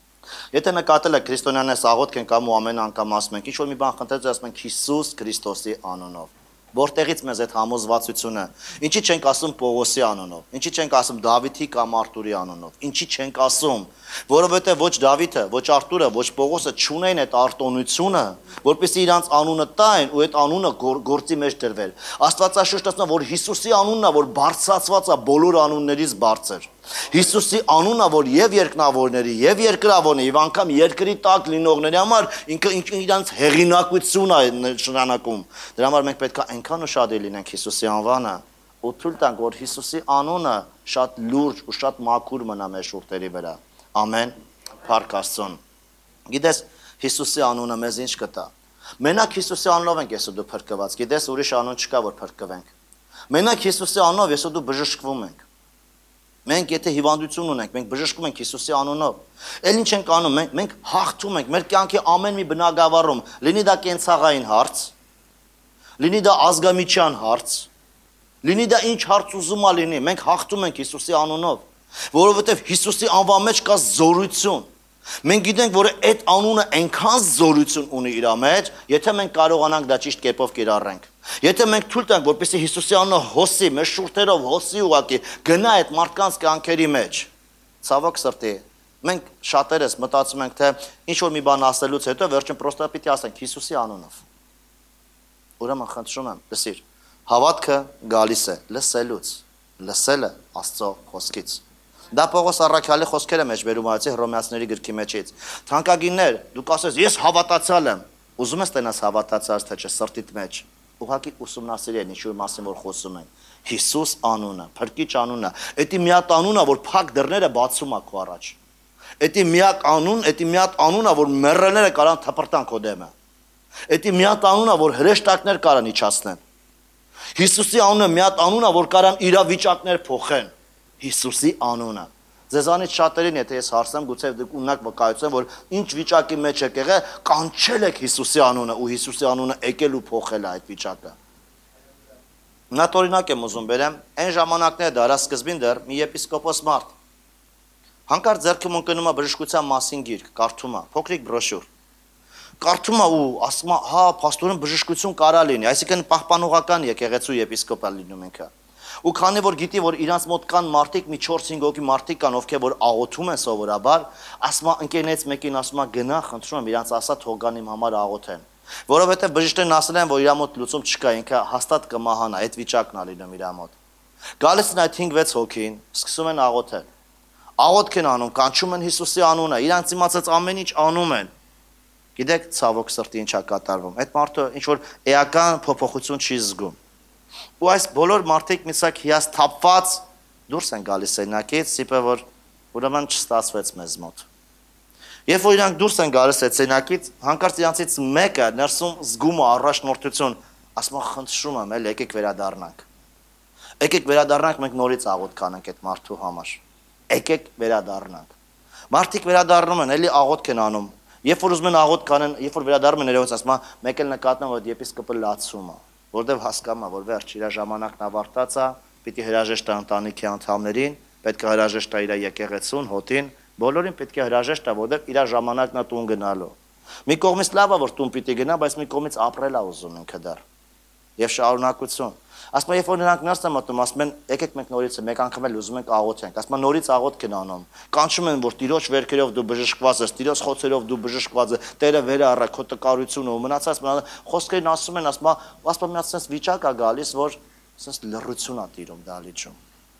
Եթե նկատել եք քրիստոնյաներս աղոթք են կամ ու ամեն անգամ ասում ենք, ինչ որ մի բան խնդրել ասում ենք Հիսուս Քրիստոսի անունով։ Որտեղից մեզ այդ համոզվածությունը, ինչի չենք ասում Պողոսի անունով, ինչի չենք ասում Դավիթի կամ Արտուրի անունով, ինչի չենք ասում, որովհետև ոչ Դավիթը, ոչ Արտուրը, ոչ Պողոսը չունեն այդ արտոնությունը, որպեսզի իրանց անունը տային ու այդ անունը գործի մեջ դրվեր։ Աստվածաշունչն ասում է, որ Հիսուսի անունն է, որ բարձրացված է բոլոր անուններից բարձր։ Հիսուսի անունը, որ եւ երկնավորների, եւ երկրավորների, եւ անգամ երկրի տակ լինողների համար ինքը իրանց հեղինակություն է նշանակում։ Դրա համար մենք պետք է այնքան ուշադիր լինենք Հիսուսի անվանը ու թույլ տանք, որ Հիսուսի անունը շատ լուրջ ու շատ մաքուր մնա մեր շուրթերի վրա։ Ամեն։ Փառք Աստծուն։ Գիտես, Հիսուսի անունը մեզ ինչ կտա։ Մենակ Հիսուսի անունով ենք ես ու դու փրկված։ Գիտես, ուրիշ անուն չկա, որ փրկվենք։ Մենակ Հիսուսի անունով ես ու դու բժշկվում ենք։ Մենք եթե հիվանդություն ունենք, մենք բժշկում ենք Հիսուսի անունով։ Էլ ինչ ենք անում, մենք հաղթում ենք մեր կյանքի ամեն մի բնագավառում, լինի դա կենցաղային հարց, լինի դա ազգամիջյան հարց, լինի դա ինչ հարց ուզում է լինի, մենք հաղթում ենք Հիսուսի անունով, որովհետև Հիսուսի անվան մեջ կա զորություն։ Մենք գիտենք, որ այդ անունը այնքան զորություն ունի իր մեջ, եթե մենք կարողանանք դա ճիշտ կերպով կիրառենք։ Եթե մենք թույլ տանք, որպեսզի Հիսուսի անունը հոսի, մեր շուրթերով հոսի ուղակի, գնա այդ մարդկանց կյանքերի մեջ, Ցավոք սրտի, մենք շատերս մտածում ենք, թե ինչ որ մի բան ասելուց հետո վերջին պրոստը պիտի ասենք Հիսուսի անունով։ Ուրեմն խնդրում եմ, լսիր, հավատքը գալիս է լսելուց, լսելը Աստծո խոսքից։ Դա Պողոս առաքյալի խոսքերը մեջ բերում արեցի Հռոմեացիների գրքի մեջից։ Թանկագիններ, դուք ասես, ես հավատացյալ եմ։ Ուզում ես տենաս հավատացած թե չէ սրտիդ մեջ։ Ուղղակի ուսումնասիրեն ինչ որ մասին որ խոսում են։ Հիսուս անունը, Փրկիչ անունը, էդի մի հատ անունը, որ փակ դռները բացում է քո առաջ։ Էդի մի հատ անունը, որ մեռելները կարան թփրտան քո դեմը։ Էդի մի հատ անունը, որ հրեշտակներ կարան իջացնեն։ Հիսուսի անունը մի հատ անունը, որ կարան իրավիճակներ փոխեն։ Հիսուսի անունը։ Ձեզանից շատերին, եթե ես հարցնեմ, գուցե դուք ունակ վկայություն, որ ինչ վիճակի մեջ եք եղել, կանչել եք Հիսուսի անունը ու Հիսուսի անունը եկել ու փոխել է այդ վիճակը։ Նա օրինակ եմ ուզում բերեմ, այն ժամանակները դարասկզբին դեռ մի եպիսկոպոս մարդ հանկարծ ձեռքում ընկնում է բժշկության մասին գիրք, կարդում է, փոքրիկ բրոշյուր։ Կարդում է ու ասում է, հա, փաստորեն բժշկություն կարա լինի, այսինքն պահպանողական եկեղեցու եպիսկոպ է լինում ինքը։ Ու քանի որ գիտի, որ իրանց մոտ կան մարդիկ, մի 4-5 հոգի մարդիկ կան, ովքեր որ աղոթում են սովորաբար, ասում է ընկերներից մեկին ասում է գնա, խնդրում եմ իրանց ասա թող գան իմ համար աղոթեն։ Որովհետև բժիշկներն ասել են, որ իր մոտ լուծում չկա, ինքը հաստատ կմահանա, այդ վիճակն է լինում իր մոտ։ Գալիս են այդ 5-6 հոգին, սկսում են աղոթել։ Աղոթք են անում, կանչում են Հիսուսի անունը, իրանց իմացած ամեն ինչ անում են։ Գիտեք, ցավոք սրտի ինչա կատարվում։ Այդ մարդը ինչ որ էական փոփոխություն չի զգում։ Ու այս բոլոր մարդիկ միսակ հիասթափված դուրս են գալիս սենյակից, սիպը որ ուրեմն չստացվեց մեզ մոտ։ Երբ որ իրանք դուրս են գալիս այդ սենյակից, հանկարծ իրանցից մեկը ներսում զգում է առաջնորդություն, ասում է խնդրում եմ, եկեք վերադառնանք։ Եկեք վերադառնանք, մենք նորից աղոթք կանենք այդ մարդու համար։ Եկեք վերադառնանք։ Մարդիկ վերադառնում են, էլի աղոթք են անում։ Երբ որ ուզում են աղոթք կանեն, երբ որ վերադառնում են երևոց ասում է, մեկ էլ նկատում որ եպիսկոպը լացում է, որտեվ հասկանում է, որ վերջ իր ժամանակն ավարտած է, պիտի հրաժեշտ տա ընտանիքի անդամներին, պետք է հրաժեշտ տա իր եկեղեցուն, հոտին, բոլորին պետք է հրաժեշտ տա, որտեվ իր ժամանակն է տուն գնալու։ Մի կողմից լավ է, որ տուն պիտի գնա, բայց մի կողմից ապրել է ուզում ինքը դեռ։ Եվ շարունակություն։ Ասում երբ որ նրանք ներս են մտնում, ասում են, եկեք մենք նորից մեկ անգամ էլ ուզում ենք աղոթենք։ Ասում են նորից աղոթք են անում։ Կանչում են, որ Տիրոջ վերքերով դու բժշկված ես, Տիրոջ խոցերով դու բժշկված ես, Տերը վեր առա քո տկարությունը ու մնացած խոսքերն ասում են, ասում մի հատ sense վիճակ է գալիս, որ sense լռություն է տիրում դալիճում։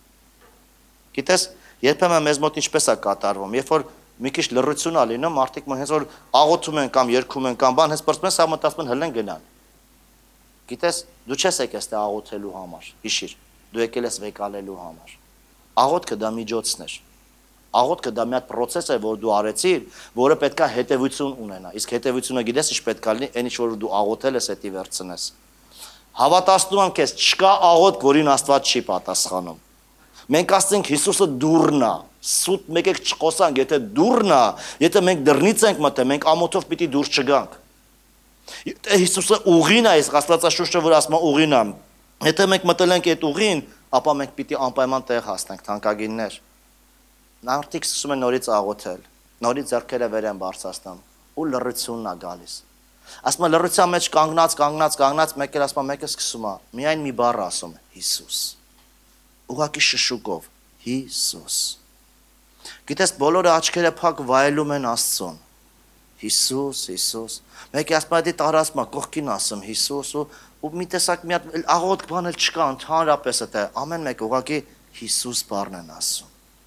Գիտես, երբեմն մեզ մոտ ինչպես է կատարվում, երբ որ մի քիչ լռություն է լինում, մարդիկ հենց որ աղոթում են կամ երգում են կամ բան, հենց պրծում են, սա մտածում են հլեն գնան։ Գիտես, դու չես եկել ստե աղոթելու համար, հիշիր, դու եկել ես վեկալելու համար։ Աղոթքը դա միջոցն էր։ Աղոթքը դա մի հատ process է, որ դու արեցիր, որը պետքա հետևություն ունենա։ Իսկ հետևությունը գիտես ինչ պետքա լինի, այն ինչ որ դու աղոթել ես, հետի վերցնես։ Հավատացնում եմ քեզ, չկա աղոթք, որին Աստված չի պատասխանում։ Մենք ասենք Հիսուսը դուռն է, սուտ մեկեք չխոսանք, եթե դուռն է, եթե մենք դռնից ենք մտել, մենք ամոթով պիտի դուրս չգանք։ Եթե Հիսուսը ուղին է, իսկ Աստվածաշունչը որ ասում է ուղին է, եթե մենք մտել ենք այդ ուղին, ապա մենք պիտի անպայման տեղ հասնենք, թանկագիններ։ Մարդիկ սկսում են նորից աղոթել, նորից ձեռքերը վեր են բարձրացնում, ու լռությունն է գալիս։ Ասում է լռության մեջ կանգնած, մեկ էլ ասում է, մեկը սկսում է, միայն մի բառ ասում է, Հիսուս։ Ուղղակի շշուկով, Հիսուս։ Գիտես, բոլորը աչքերը փակ վայելում են Աստծուն։ Հիսուս, Հիսուս։ Մեկը ասում է, դի տարածմա, կողքին ասում Հիսուս ու մի տեսակ մի հատ աղոթք բան էլ չկա, ընդհանրապես է, ամեն մեկ ուղղակի Հիսուս բառն են ասում։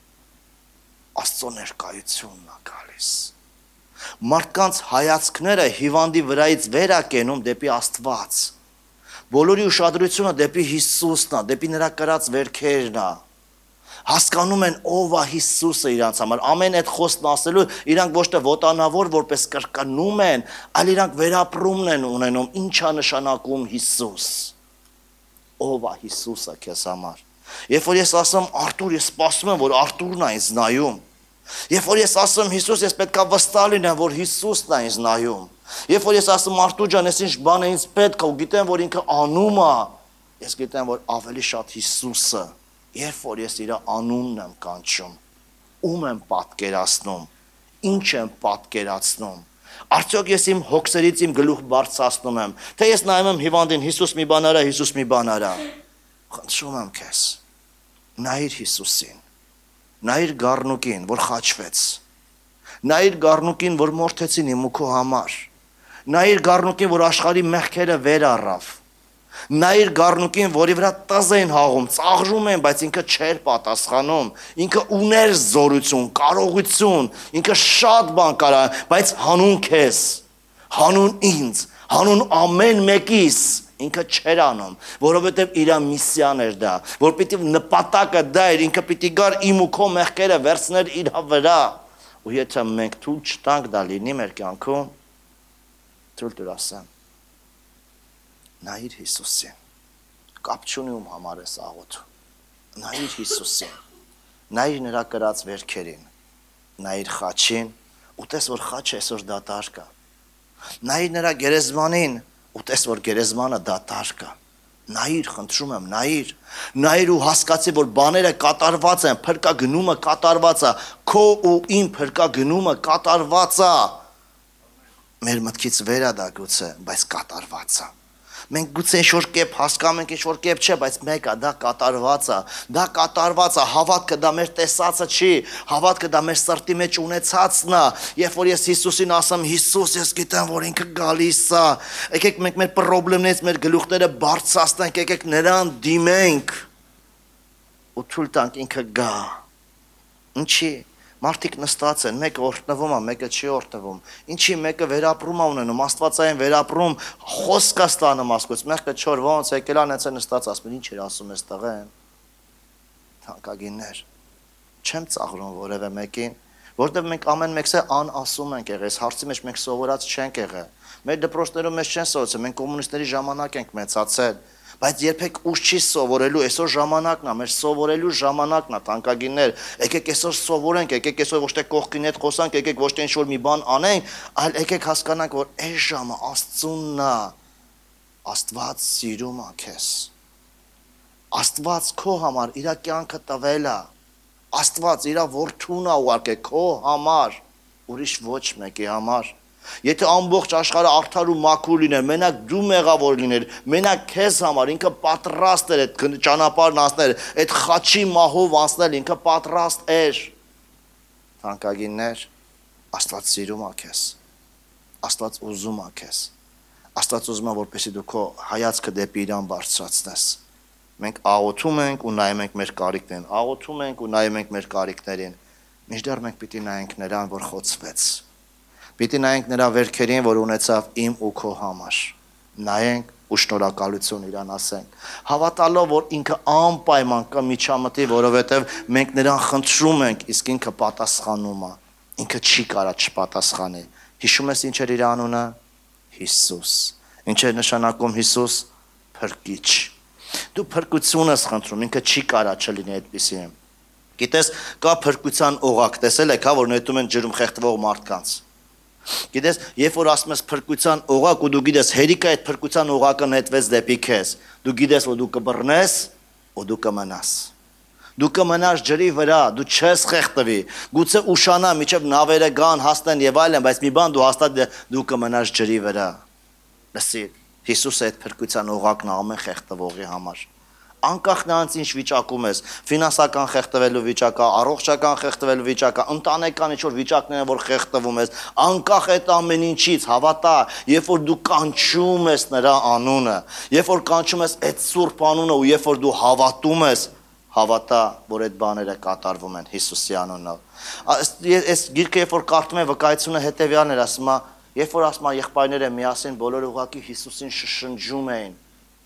Աստծո ներկայությունն է գալիս։ Մարդկանց հայացքները հիվանդի վրայից վեր է կենում դեպի Աստված։ Բոլորի ուշադրությունը դեպի Հիսուսն է, դեպի նրա կրած վերքերն է։ Հասկանում են ով է Հիսուսը իրանց համար, ամեն այդ խոսքն ասելու իրանք ոչ թե ոտանավոր որպես կրկնում են, այլ իրանք վերապրումն են ունենում, ինչ է նշանակում Հիսուս։ Ով է Հիսուսը քեզ համար։ Երբ որ ես ասում Արտուր, ես սպասում եմ, որ Արտուրն է ինձ նայում։ Երբ որ ես ասում Հիսուս, ես պետքա վստահ լինեմ, որ Հիսուսն է ինձ նայում։ Երբ որ ես ասում Արտուր ջան, ես ինչ բան է ինձ պետք է ու գիտեմ, որ ինքը անում է, ես գիտեմ, որ ավելի շատ Հիսուսը։ Երբ որ ես իր անունն եմ կանչում, ում եմ պատկերացնում, ինչ եմ պատկերացնում, արդյոք ես իմ հոգսերից իմ գլուխ բարձրացնում եմ, թե ես նայում եմ հիվանդին, Հիսուս մի բան արա, Հիսուս մի բան արա։ Խնդրում եմ քեզ, նայիր Հիսուսին, Նայիր գառնուկին, որ խաչվեց։ Նայիր գառնուկին, որ մորթեցին իմ ու քո համար։ Նայիր գառնուկին, որ աշխարհի մեղքերը վեր առավ։ Նայիր գառնուկին, որի վրա տզ էին հաղում, ծաղրում են, բայց ինքը չէր պատասխանում։ Ինքը ուներ զորություն, կարողություն, ինքը շատ բան կարա, բայց հանուն քեզ, հանուն ինձ, հանուն ամեն մեկիս ինքը չէր անում, որովհետև իր միսիան էր դա, որ պիտի նպատակը դա էր, ինքը պիտի գար իմ ու քո մեղքերը վերցներ իր վրա։ Ու եթե մենք թույլ չտանք դա լինի մեր կյանքում, թույլ տուր ասեմ, նայիր Հիսուսին, կապ չունի ում համար ես աղոթում, նայիր Հիսուսին, նայիր նրա կրած վերքերին, նայիր խաչին, ու տես, որ խաչը այսօր դատարկ է, նայիր նրա գերեզմանին, ու տես, որ գերեզմանը դատարկ է, նայիր, խնդրում եմ, նայիր ու հասկացի, որ բաները կատարված են, փրկագնումը կատարված է, քո ու իմ փրկագնումը կատարված է, մեր մտքից վեր է դա գուցե, բայց կատարված է։ Մենք գուցե ինչ-որ կերպ հասկանում ենք, ինչ-որ կերպ չէ, բայց մեկը դա կատարված է, հավատքը դա մեր տեսածը չի, հավատքը դա մեր սրտի մեջ ունեցածն է, երբ որ ես Հիսուսին ասեմ, Հիսուս, ես գիտեմ, որ ինքը գալիս է, եկեք մենք մեր պրոբլեմներից մեր գլուխները բարձրացնենք, եկեք նրան դիմենք ու թույլ տանք ինքը գա։ Ինչի՞ մարդիկ նստած են, մեկը օրհնվում է, մեկը չի օրհնվում։ Ինչի մեկը վերապրում է ունենում, աստվածային վերապրում, խոսք է ստանում ասկոց, մեկը չոր ոնց եկել է նենց է նստած ասում, ինչ էր ասում էստեղ են։ Թանկագիններ, չեմ ծաղրում որևէ մեկին, որտեղ մենք ամեն մեկսը անասում ենք եղել, այս հարցի մեջ մենք սովորած չենք եղել։ Մեր դպրոցներում մեզ չեն սովորեցել, մենք կոմունիստների ժամանակ ենք մեծացել, բայց երբեք ուշ չի սովորելու, այսօր ժամանակն է, մեր սովորելու ժամանակն է, թանկագիններ, եկեք այսօր սովորենք, եկեք այսօր ոչ թե կողքին հետ խոսանք, եկեք ոչ թե ինչ-որ մի բան անենք, այլ եկեք հասկանանք, որ այս ժամը Աստծունն է, Աստված սիրում է քեզ, Աստված քո համար իր կյանքը տվել է, Աստված իր որդուն է ուղարկել քո համար, ուրիշ ոչ մեկի համար։ Եթե ամբողջ աշխարհը արդար ու մաքուր լիներ, մենակ դու մեղավոր լիներ, մենակ քեզ համար ինքը պատրաստ էր այդ ճանապարհն անցնել, այդ խաչի մահով անցնել, ինքը պատրաստ էր։ Թանկագիններ, Աստված սիրում է քեզ։ Աստված ուզում է քեզ։ Աստված ուզում է, որպեսզի դու քո հայացքը դեպի իրան բարձրացնես։ Մենք աղոթում ենք ու նայում ենք մեր կարիքներին, աղոթում ենք ու նայում ենք մեր կարիքներին։ Մինչդեռ մենք պիտի նայենք նրան, որ խոցվեց։ Պիտի նայենք նրա վերքերին, որ ունեցավ իմ ու քո համար։ Նայենք ու շնորհակալություն իրան ասենք։ Հավատալով, որ ինքը անպայման կմիջամտի, որովհետև մենք նրան խնդրում ենք, իսկ ինքը պատասխանում է։ Ինքը չի կարա չպատասխանի։ Հիշում ես ինչ էր իր անունը։ Հիսուս։ Ինչ է նշանակում Հիսուս։ Փրկիչ։ Դու փրկություն ես խնդրում, ինքը չի կարա չլինի այդպիսի։ Գիտես, կա փրկության օղակ, տեսել եք, հա, որ նետում են ջրում խեղդվող մարդկանց։ Գիտես, երբ որ ասում ես փրկության օղակ ու դու գիտես, հերիք է այդ փրկության օղակը նետվեց դեպի քեզ, դու գիտես, որ դու կբռնես ու դու կմնաս։ Դու կմնաս ջրի վրա, դու չես խեղդվի, գուցե ուշանա, մինչև նավերը գան, հասնեն եւ այլն, բայց մի բան դու հաստատ դու կմնաս ջրի վրա։ Լսի, Հիսուսը այդ փրկության օղակն է ամեն խեղդվողի համար։ Անկախ նրանց ինչ վիճակում ես, ֆինանսական խեղդվելու վիճակա, առողջական խեղդվելու վիճակա, ընտանեկան ինչ-որ վիճակներ են, որ խեղդվում ես, անկախ այդ ամեն ինչից, հավատա, երբ որ դու կանչում ես նրա անունը, երբ որ կանչում ես այդ սուրբ անունը ու երբ որ դու հավատում ես, հավատա, որ այդ բաները կատարվում են Հիսուսի անունով։ Այս գիրքը երբ որ կարդում եմ, վկայությունը հետևյալն էր, ասում է, երբ որ ասում է եղբայրները միասին բոլորը ուղղակի Հիսուսին շշնջում էին։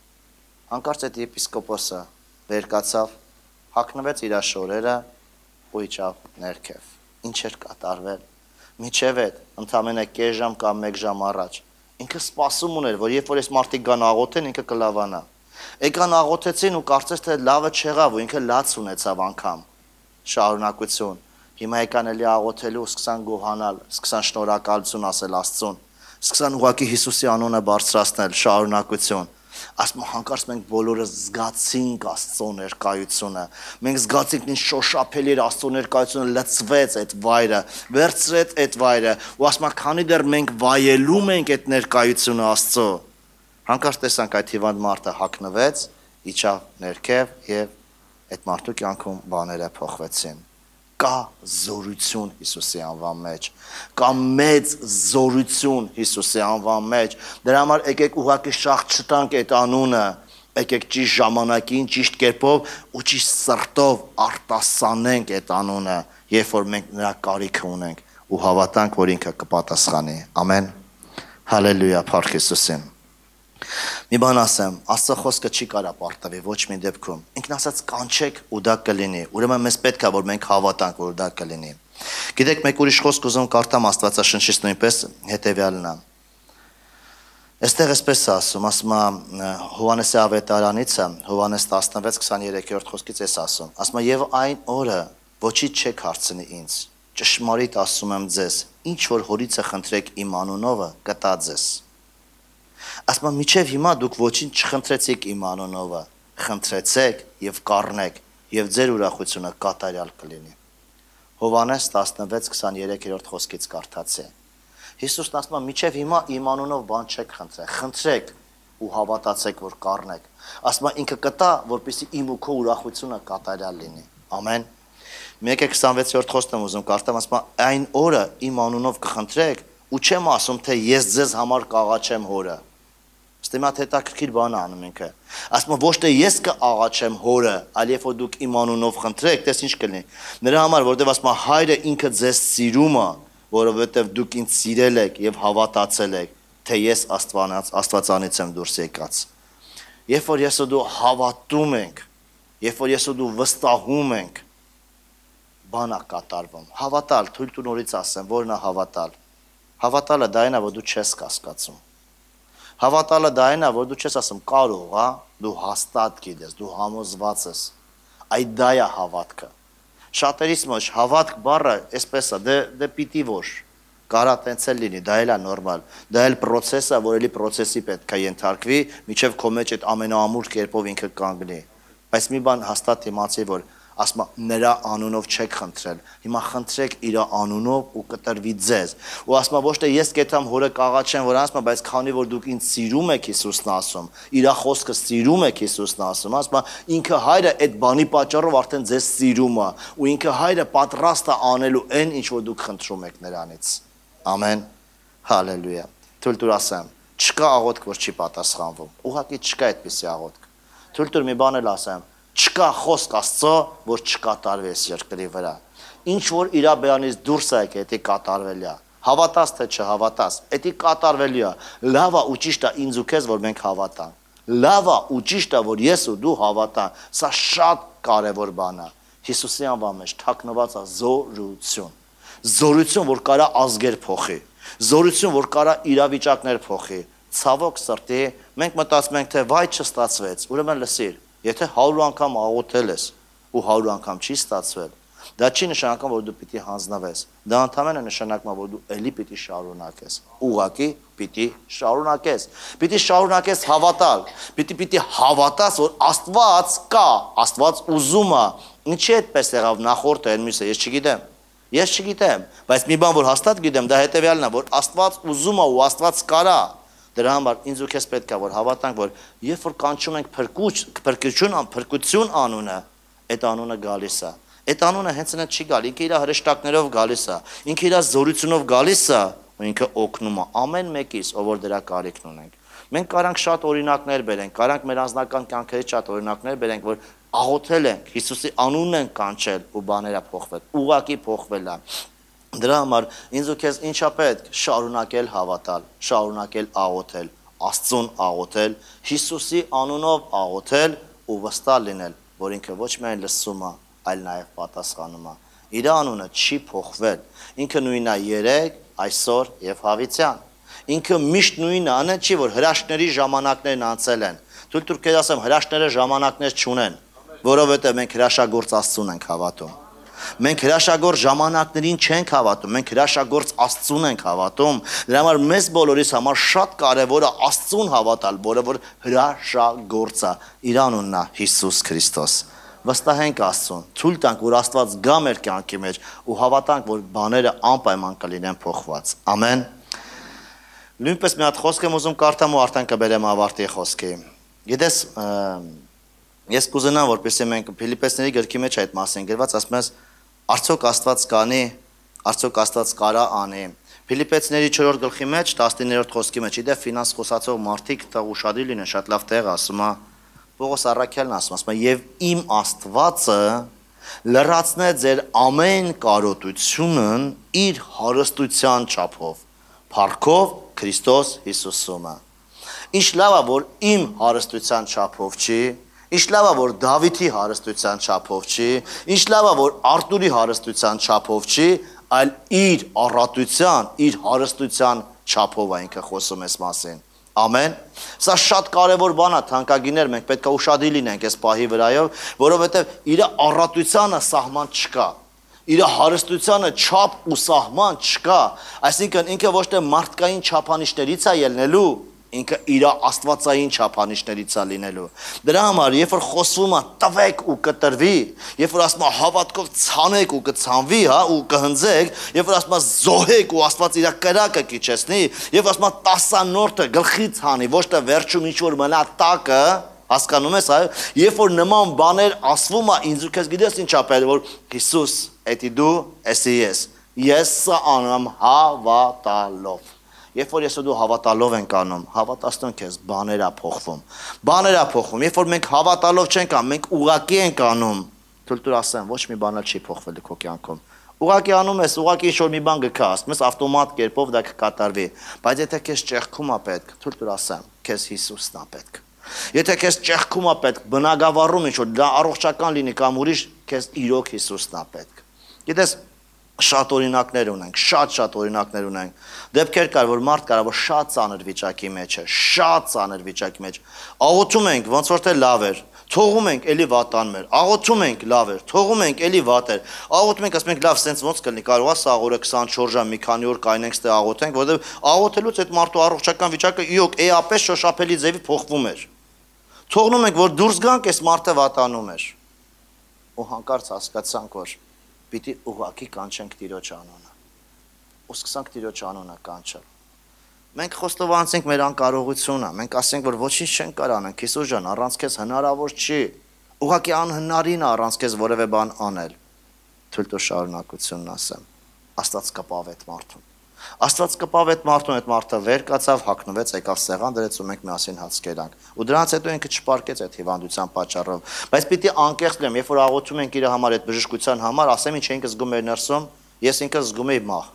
Հանկարծ այդ եպիսկոպոսը վեր կացավ, հագնվեց իր շորերը ու իջավ ներքև։ Ինչ էր կատարվել։ Միջև այդ ընդամենը կես ժամ կամ 1 ժամ առաջ ինքը սպասում ուներ, որ երբ որ այս մարդիկ գան աղոթեն, ինքը կլավանա։ Եկան աղոթեցին ու կարծես թե լավը չեղավ ու ինքը լաց ունեցավ անգամ։ Շարունակություն։ Հիմա եկան էլի աղոթելու, սկսան գոհանալ, սկսան շնորհակալություն ասել Աստծուն, սկսան ուղղակի Հիսուսի անունը բարձրացնել, շարունակություն։ Ասում հանկարծ մենք բոլորը զգացինք Աստծո ներկայությունը։ Մենք զգացինք ինչ շոշափելի էր Աստծո ներկայությունը, լցվեց այդ վայրը, վերցրեց այդ վայրը, ու ասում քանի դեռ մենք վայելում ենք այդ ներկայությունը Աստծո։ Հանկարծ տեսանք այդ հիվանդ մարդը հագնվեց, իջավ ներքև եւ այդ մարդու կյանքում բաները փոխվեցին։ կա զորություն Հիսուսի անվան մեջ, կա մեծ զորություն Հիսուսի անվան մեջ, դրա համար եկեք ուղղակի շաղ չտանք այդ անունը, եկեք ճիշտ ժամանակին, ճիշտ կերպով ու ճիշտ սրտով արտասանենք այդ անունը, երբ որ մենք նրա կարիքը ունենք ու հավատանք, որ ինքը կպատասխանի, ամեն, հալելույա, փառք Հիսուսին։ Մի բան ասեմ, Աստծո խոսքը չի կարա պարտվի ոչ մի դեպքում։ Ինքն ասած կանչեք ու դա կլինի։ Ուրեմն մեզ պետք է որ մենք հավատանք, որ դա կլինի։ Գիտեք, մեկ ուրիշ խոսք ուզում կարդամ Աստվածաշնչից նույնպես հետևյալն է։ Այստեղ էսպես ասում է Հովհաննեսի ավետարանիցը, Հովհաննես 16:23 խոսքից էս ասում։ Ասում է եւ այն օրը ոչինչ չեք հարցնի ինձ։ Ճշմարիտ ասում եմ ձեզ, ինչ որ հորիցը խնդրեք իմ անունովը, կտա ձեզ։ Ասում միջև հիմա դուք ոչինչ չխնդրեցիք իմ անունովը, խնդրեցեք եւ կառնեք եւ ձեր ուրախությունը կատարյալ կլինի։ Հովհաննես 16:23 խոսքից կարդացի։ Հիսուսն ասում է միջև հիմա իմ անունով բան չեք խնդրել, խնդրեք ու հավատացեք որ կառնեք։ Ասում է ինքը կտա, որպեսզի իմ ու քո ուրախությունը կատարյալ լինի։ Ամեն։ 1:26 խոսքն եմ ուզում կարդամ, ասում է այն օրը իմ անունով կխնդրեք ու չեմ ասում թե ես ձեզ համար կաղաչեմ հորը։ Ստեմա հետաքրքիր բան է անում ինքը։ Ասում է ոչ թե ես կաղաչեմ հորը, այլ երբ որ դուք իմ անունով խնդրեք, տես ինչ կլինի։ Նրա համար, որովհետև ասում է հայրը ինքը ձեզ սիրում է, որովհետև դուք ինձ սիրել եք եւ հավատացել եք, թե ես Աստվածանից եմ դուրս եկած։ Երբ որ ես ու դու հավատում ենք, երբ որ ես ու դու վստահում ենք, բան է կատարվում։ Հավատալ, թույլ տու նորից ասեմ, որն է հավատալ։ Հավատալը դա այն է, որ դու չես կասկածում։ Հավատալը դա այն է, որ դու չես ասում կարող, հա, դու հաստատ գիտես, դու համոզված ես։ Այդ դա է հավատքը։ Շատերիս մեջ հավատք բառը այսպես է, դե պիտի որ կարա տենց էլ լինի, դա էլ է նորմալ։ Դա էլ process է, որ էլի process-ի պետք է ենթարկվի, միջև քո մեջ այդ ամենաամուր կերպով ինքը կանգնի։ Բայց մի բան հաստատ իմացի, որ ասում նրա անունով չեք խնդրել։ Հիմա խնդրեք իր անունով ու կտրվի ձեզ։ Ու ասում ոչ թե ես կեթամ հորը կաղաչեմ, որ ասում բայց քանի որ դուք ինձ սիրում եք Հիսուսն ասում, իր խոսքը սիրում եք Հիսուսն ասում, ասում ինքը հայրը այդ բանի պատճառով արդեն ձեզ սիրում է, ու ինքը հայրը պատրաստ է անելու այն ինչ որ դուք խնդրում եք նրանից։ Ամեն։ Հալելույա։ Թույլ տուր ասեմ, չկա աղոթք, որ չի պատասխանվում։ Ուղղակի չկա այդպիսի աղոթք։ Թույլ տուր մի բան էլ ասեմ, չկա խոսք Աստծո, որ չկատարվի այս երկրի վրա։ Ինչ որ իր բերանից դուրս է եկել, դա կատարվելի է։ Հավատաս թե չհավատաս, դա կատարվելի է։ Լավ է ու ճիշտ է ինձ ու քեզ, որ մենք հավատանք։ Լավ է ու ճիշտ է, որ ես ու դու հավատանք։ Սա շատ կարևոր բան է։ Հիսուսի անվան մեջ թաքնված է զորություն։ Զորություն, որ կարա ազգեր փոխի։ Զորություն, որ կարա իրավիճակներ փոխի։ Ցավոք սրտի, մենք մտածում ենք, թե վայ չստացվեց, ուրեմն լսիր։ Եթե 100 անգամ աղոթել ես ու 100 անգամ չի ստացվել, դա չի նշանակում, որ դու պիտի հանձնվես։ Դա ընդհանրապես նշանակում է, որ դու էլի պիտի շարունակես։ Ուղղակի պիտի շարունակես։ Պիտի շարունակես հավատալ։ Պիտի հավատաս, որ Աստված կա, Աստված ուզում է։ Ինչի՞ այդպես եղավ նախորդը, այն մյուսը, ես չգիտեմ։ Ես չգիտեմ, բայց մի բան, որ հաստատ գիտեմ, դա հետևյալն է, որ Աստված ուզում է ու Աստված կարա։ Դրա համար ինձ ու քեզ պետք է որ հավատանք, որ երբ որ կանչում ենք փրկություն անունը, այդ անունը գալիս է։ Այդ անունը հենց նա չի գալ, ինքը իր հրեշտակներով գալիս է, ինքը իր զորությունով գալիս է, ու ինքը օգնում է ամեն մեկից, ով որ դրա կարիքն ունենք։ Մենք կարանք շատ օրինակներ բերենք, կարանք մեր անձնական կյանքից շատ օրինակներ բերենք, որ աղոթել ենք, Հիսուսի անունն են կանչել ու բաները փոխվել, ուղղակի փոխվել է։ Դրա համար ինձ ու քեզ ինչա պետք շարունակել հավատալ, շարունակել աղոթել, Աստծուն աղոթել, Հիսուսի անունով աղոթել ու վստահ լինել, որ ինքը ոչ միայն լսում է, այլ նաև պատասխանում է։ Իր անունը չի փոխվել։ Ինքը նույնն է երեկ, այսօր եւ հավիտյան։ Ինքը միշտ նույնն է, անեն չի որ հրաշքների ժամանակներն անցել են։ Թույլ տուր քեզ ասեմ, հրաշքները ժամանակներ չունեն, որովհետեւ մենք հրաշագործ Աստծուն ենք հավատում։ Մենք հրաշագործ ժամանակներին չենք հավատում, մենք հրաշագործ Աստծուն ենք հավատում։ Դրա համար մեզ բոլորիս համար շատ կարևոր է Աստծուն հավատալ, որը որ հրաշագործ է։ Իր անունն է Հիսուս Քրիստոս։ Վստահենք Աստծուն, թույլ տանք, որ Աստված գա մեր կյանքի մեջ ու հավատանք, որ բաները անպայման կլինեն փոխված։ Ամեն։ Նույնպես մի հատ խոսք եմ ուզում կարդամ ու արդեն կբերեմ ավարտի խոսքի։ Գիտես, ես կուզենամ, որպեսզի մենք Ֆիլիպպեսների գրքի մեջ այդ մասին գրված ասում ես Արդյոք Աստված կանի, արդյոք Աստված կարա անի։ Ֆիլիպեցիների 4-րդ գլխի մեջ 19-րդ խոսքի մեջ իդե ֆինանս խոսացող մարդիկ տեղ ուշադիր լինեն, շատ լավ տեղ ասում է։ Պողոս առաքյալն ասում է, եւ իմ Աստվածը լրացնե ձեր ամեն կարոտությունն իր հարստության չափով, փառքով Քրիստոս Հիսուսում։ Ինչ լավ է, որ իմ հարստության չափով չի, ինչ լավ է, որ Դավիթի հարստության չափով չի, ինչ լավ է, որ Արտուրի հարստության չափով չի, այլ իր առատության, իր հարստության չափով է ինքը խոսում ես մասին։ Ամեն։ Սա շատ կարևոր բան է, թանկագիներ, մենք պետք է ուշադիր լինենք այս պահի վրայով, որովհետև իր առատությանը սահման չկա։ Իր հարստությանը չափ ու սահման չկա, այսինքն ինքը ոչ թե մարդկային չափանիշներից է ելնելու, ինքը իր աստվածային չափանիշներից է լինելու։ Դրա համար, երբ որ խոսվում է տվեք ու կտրվի, երբ որ ասում է հավատքով ցանեք ու կցանվի, հա, ու կհնձեք, երբ որ ասում է զոհեք ու Աստված իր կրակը կիջեցնի, երբ ասում է 10-նորդը գլխից հանի, ոչ թե վերջում ինչ որ մնա տակը, հասկանում ես, այո, երբ որ նման բաներ ասվում է, ինձ ու քեզ գիտես ինչ ապել, որ Հիսուս, էդի դու, էսի ես սա անում հավատալով։ Երբ որ ես ու դու հավատալով ենք անում, հավատացնում քեզ բաներ է փոխվում։ Բաներ է փոխվում։ Երբ որ մենք հավատալով չենք անում, մենք ուղակի ենք անում, թույլ տուր ասեմ, ոչ մի բան չի փոխվել քո կյանքում։ Ուղակի անում ես, ուղակի ինչ-որ մի բան գքա, ասում ես ավտոմատ կերպով դա կկատարվի, բայց եթե քեզ ճեղքում է պետք, թույլ տուր ասեմ, քեզ Հիսուսն է պետք։ Եթե քեզ ճեղքում է պետք, բնագավառում ինչ-որ դա առողջական լինի կամ ուրիշ, քեզ իրոք Հիսուսն է պետք։ Գիտես, շատ օրինակներ ունենք, շատ օրինակներ ունենք։ Դեպքեր կար, որ մարդ կարա, որ շատ ծանր վիճակի մեջ է, շատ ծանր վիճակի մեջ։ Աղոթում ենք, ոնց որ թե լավ էր, թողում ենք, էլի վատան մեր։ Աղոթում ենք, լավ էր, թողում ենք, էլի վատ էր։ Աղոթում ենք, ասում ենք, լավ, սենց ոնց կլինի, կարող է սա օրը 24 ժամ, մի քանի օր կայնենք, ստե աղոթենք, որովհետև աղոթելուց այդ մարդու առողջական վիճակը իոք էապես շոշափելի ձևի փոխվում էր։ Թողնում ենք, որ դուրս գանք, այս մարդը վատանում էր։ Ու հանկարծ հասկացանք, որ պիտի ուղղակի կանչենք Տիրոջ անունը։ Ու սկսանք Տիրոջ անունը կանչել։ Մենք խոստովանենք մեր անկարողությունը, մենք ասենք, որ ոչինչ չենք կարող անենք, Հիսուս ջան, առանց քեզ հնարավոր չի։ Ուղղակի անհնարին է առանց քեզ որևէ բան անել։ Թույլ տուր շարունակությունն ասեմ։ Աստված կպավ այդ մարդուն։ Աստված կպավ այդ մարդուն, այդ մարդը վեր կացավ, հագնվեց, եկավ սեղան դրեց ու մենք միասին հաց կերանք։ Ու դրանից հետո ինքը չպարկեց այդ հիվանդության պատճառով։ Բայց պիտի անկեղծ լինեմ, երբ որ աղոթում ենք իր համար այդ բժշկության համար, ասեմ ինչ ենք զգում մեր ներսում, ես ինքս զգում եի մահ։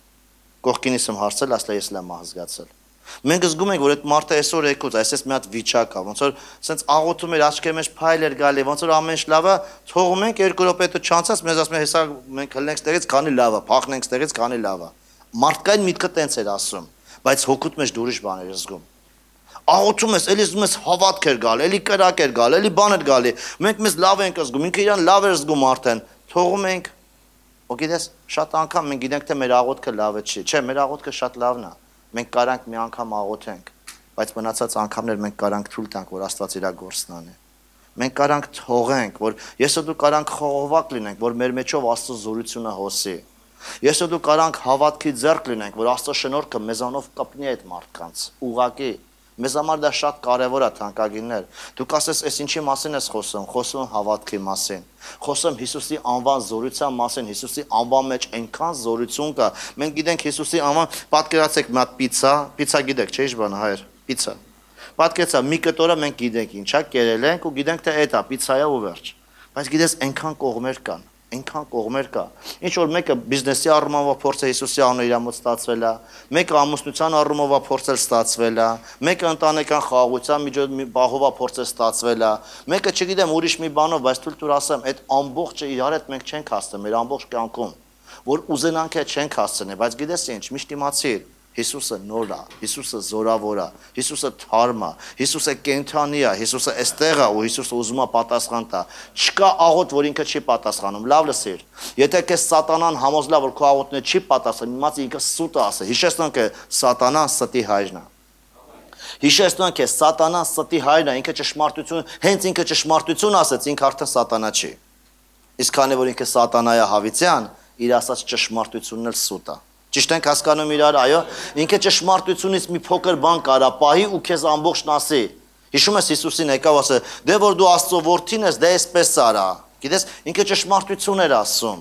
Կողքինիս եմ հարցել, ասել ես լավ մահ զգացել։ Մենք զգում ենք, որ այդ մարդը այսօր եկուց, այսպես մի հատ վիճակ է, ոնց որ սենց աղոթում էր, աչքերի մեջ փայլ էր գալի, ոնց որ ամեն ինչ լավ է, թողում ենք 2 րոպե հետո չանցած, մեզ ասում են, հեսա մենք հլնենք ստեղից, քանի լավ է, փախնենք ստեղից, քանի լավ է։ Մարդկային միտքը տենց էր ասում, բայց հոգուտ մեջ դուրիշ բաներ էր զգում։ Աղոթում ես, էլի զգում ես հավատք էր գալ, էլի կրակ էր գալ, էլի բան էր գալի։ Մենք մեզ լավ ենք զգում, ինքը իրան լավ էր զգում արդեն։ Թողում ենք։ Ու գիտես, շատ անգամ մենք գիտենք թե մեր աղոթքը լավը չի։ Չէ, մեր աղոթքը շատ լավն է։ Մենք կարանք մի անգամ աղոթենք, բայց մնացած անգամներ մենք կարանք թույլ տանք, որ Աստված իր գործն անի։ Մենք կարանք թողենք, որ ես ու դու կարանք խողովակ լինենք, որ մեր մեջով Աստծո զորությունը հոսի։ Ես ու դու կարանք հավատքի ձեռք լինենք, որ Աստծո շնորհքը մեզանով կպնի այդ մարդկանց։ Ուղղակի մեզ համար դա շատ կարևոր է, թանկագիններ։ Դուք ասես, այս ինչի մասին ես խոսում, խոսում հավատքի մասին։ Խոսում Հիսուսի անվան զորության մասին, Հիսուսի անվան մեջ այնքան զորություն կա։ Մենք գիտենք Հիսուսի անվան, պատկերացեք մի հատ պիցա գիտեք, չէ՞ ինչ բան, հայր, պիցա։ Պատկերացա, մի կտորը մենք գիտենք ինչա, կերել ենք ու գիտենք թե էդ է, պիցա է ու վերջ։ Բայց գիտես, այնքան կողմեր կան։ Այնքան կողմեր կա։ Ինչ որ մեկը բիզնեսի առումով փորձել Հիսուսի անունը իր մոտ ստացվել է, մեկը ամուսնության առումով փորձել ստացվել է, մեկը ընտանեկան խաղաղության միջոցով բահով փորձել ստացվել է, մեկը չգիտեմ ուրիշ մի բանով, բայց թույլ տուր ասեմ, այդ ամբողջը իրար հետ մենք չենք հասցնել մեր ամբողջ կյանքում, որ ուզենանք է չենք հասցնել, բայց գիտես ինչ, միշտ իմացիր, Հիսուսը նոր է, Հիսուսը զորավոր է, Հիսուսը թարմ է, Հիսուսը կենդանի է, Հիսուսը այստեղ է ու Հիսուսը ուզում է պատասխան տա։ Չկա աղոթ, որ ինքը չի պատասխանում։ Լավ լսիր։ Եթե քեզ սատանան համոզլա, որ քո աղոթները չի պատասխանում, իմաց ինքը սուտ է ասել։ Հիշեցնենք է սատանան ստի հայրն է։ Հիշեցնենք է սատանան ստի հայրն է, ինքը ճշմարտություն, հենց ինքը ճշմարտություն ասեց, ինքը արդեն սատանա չի։ Իսկ քանի որ ինքը սատանա է հավիտյան, իր ասած ճշմարտությունն էլ սուտ է։ Ճիշտ ենք հասկանում իրար, այո, ինքը ճշմարտությունից մի փոքր բան կարա պահի ու քեզ ամբողջն ասի։ Հիշում ես Հիսուսին եկավ ասել, դե որ դու Աստծո որդին ես, դե այսպես արա։ Գիտես, ինքը ճշմարտություն էր ասում։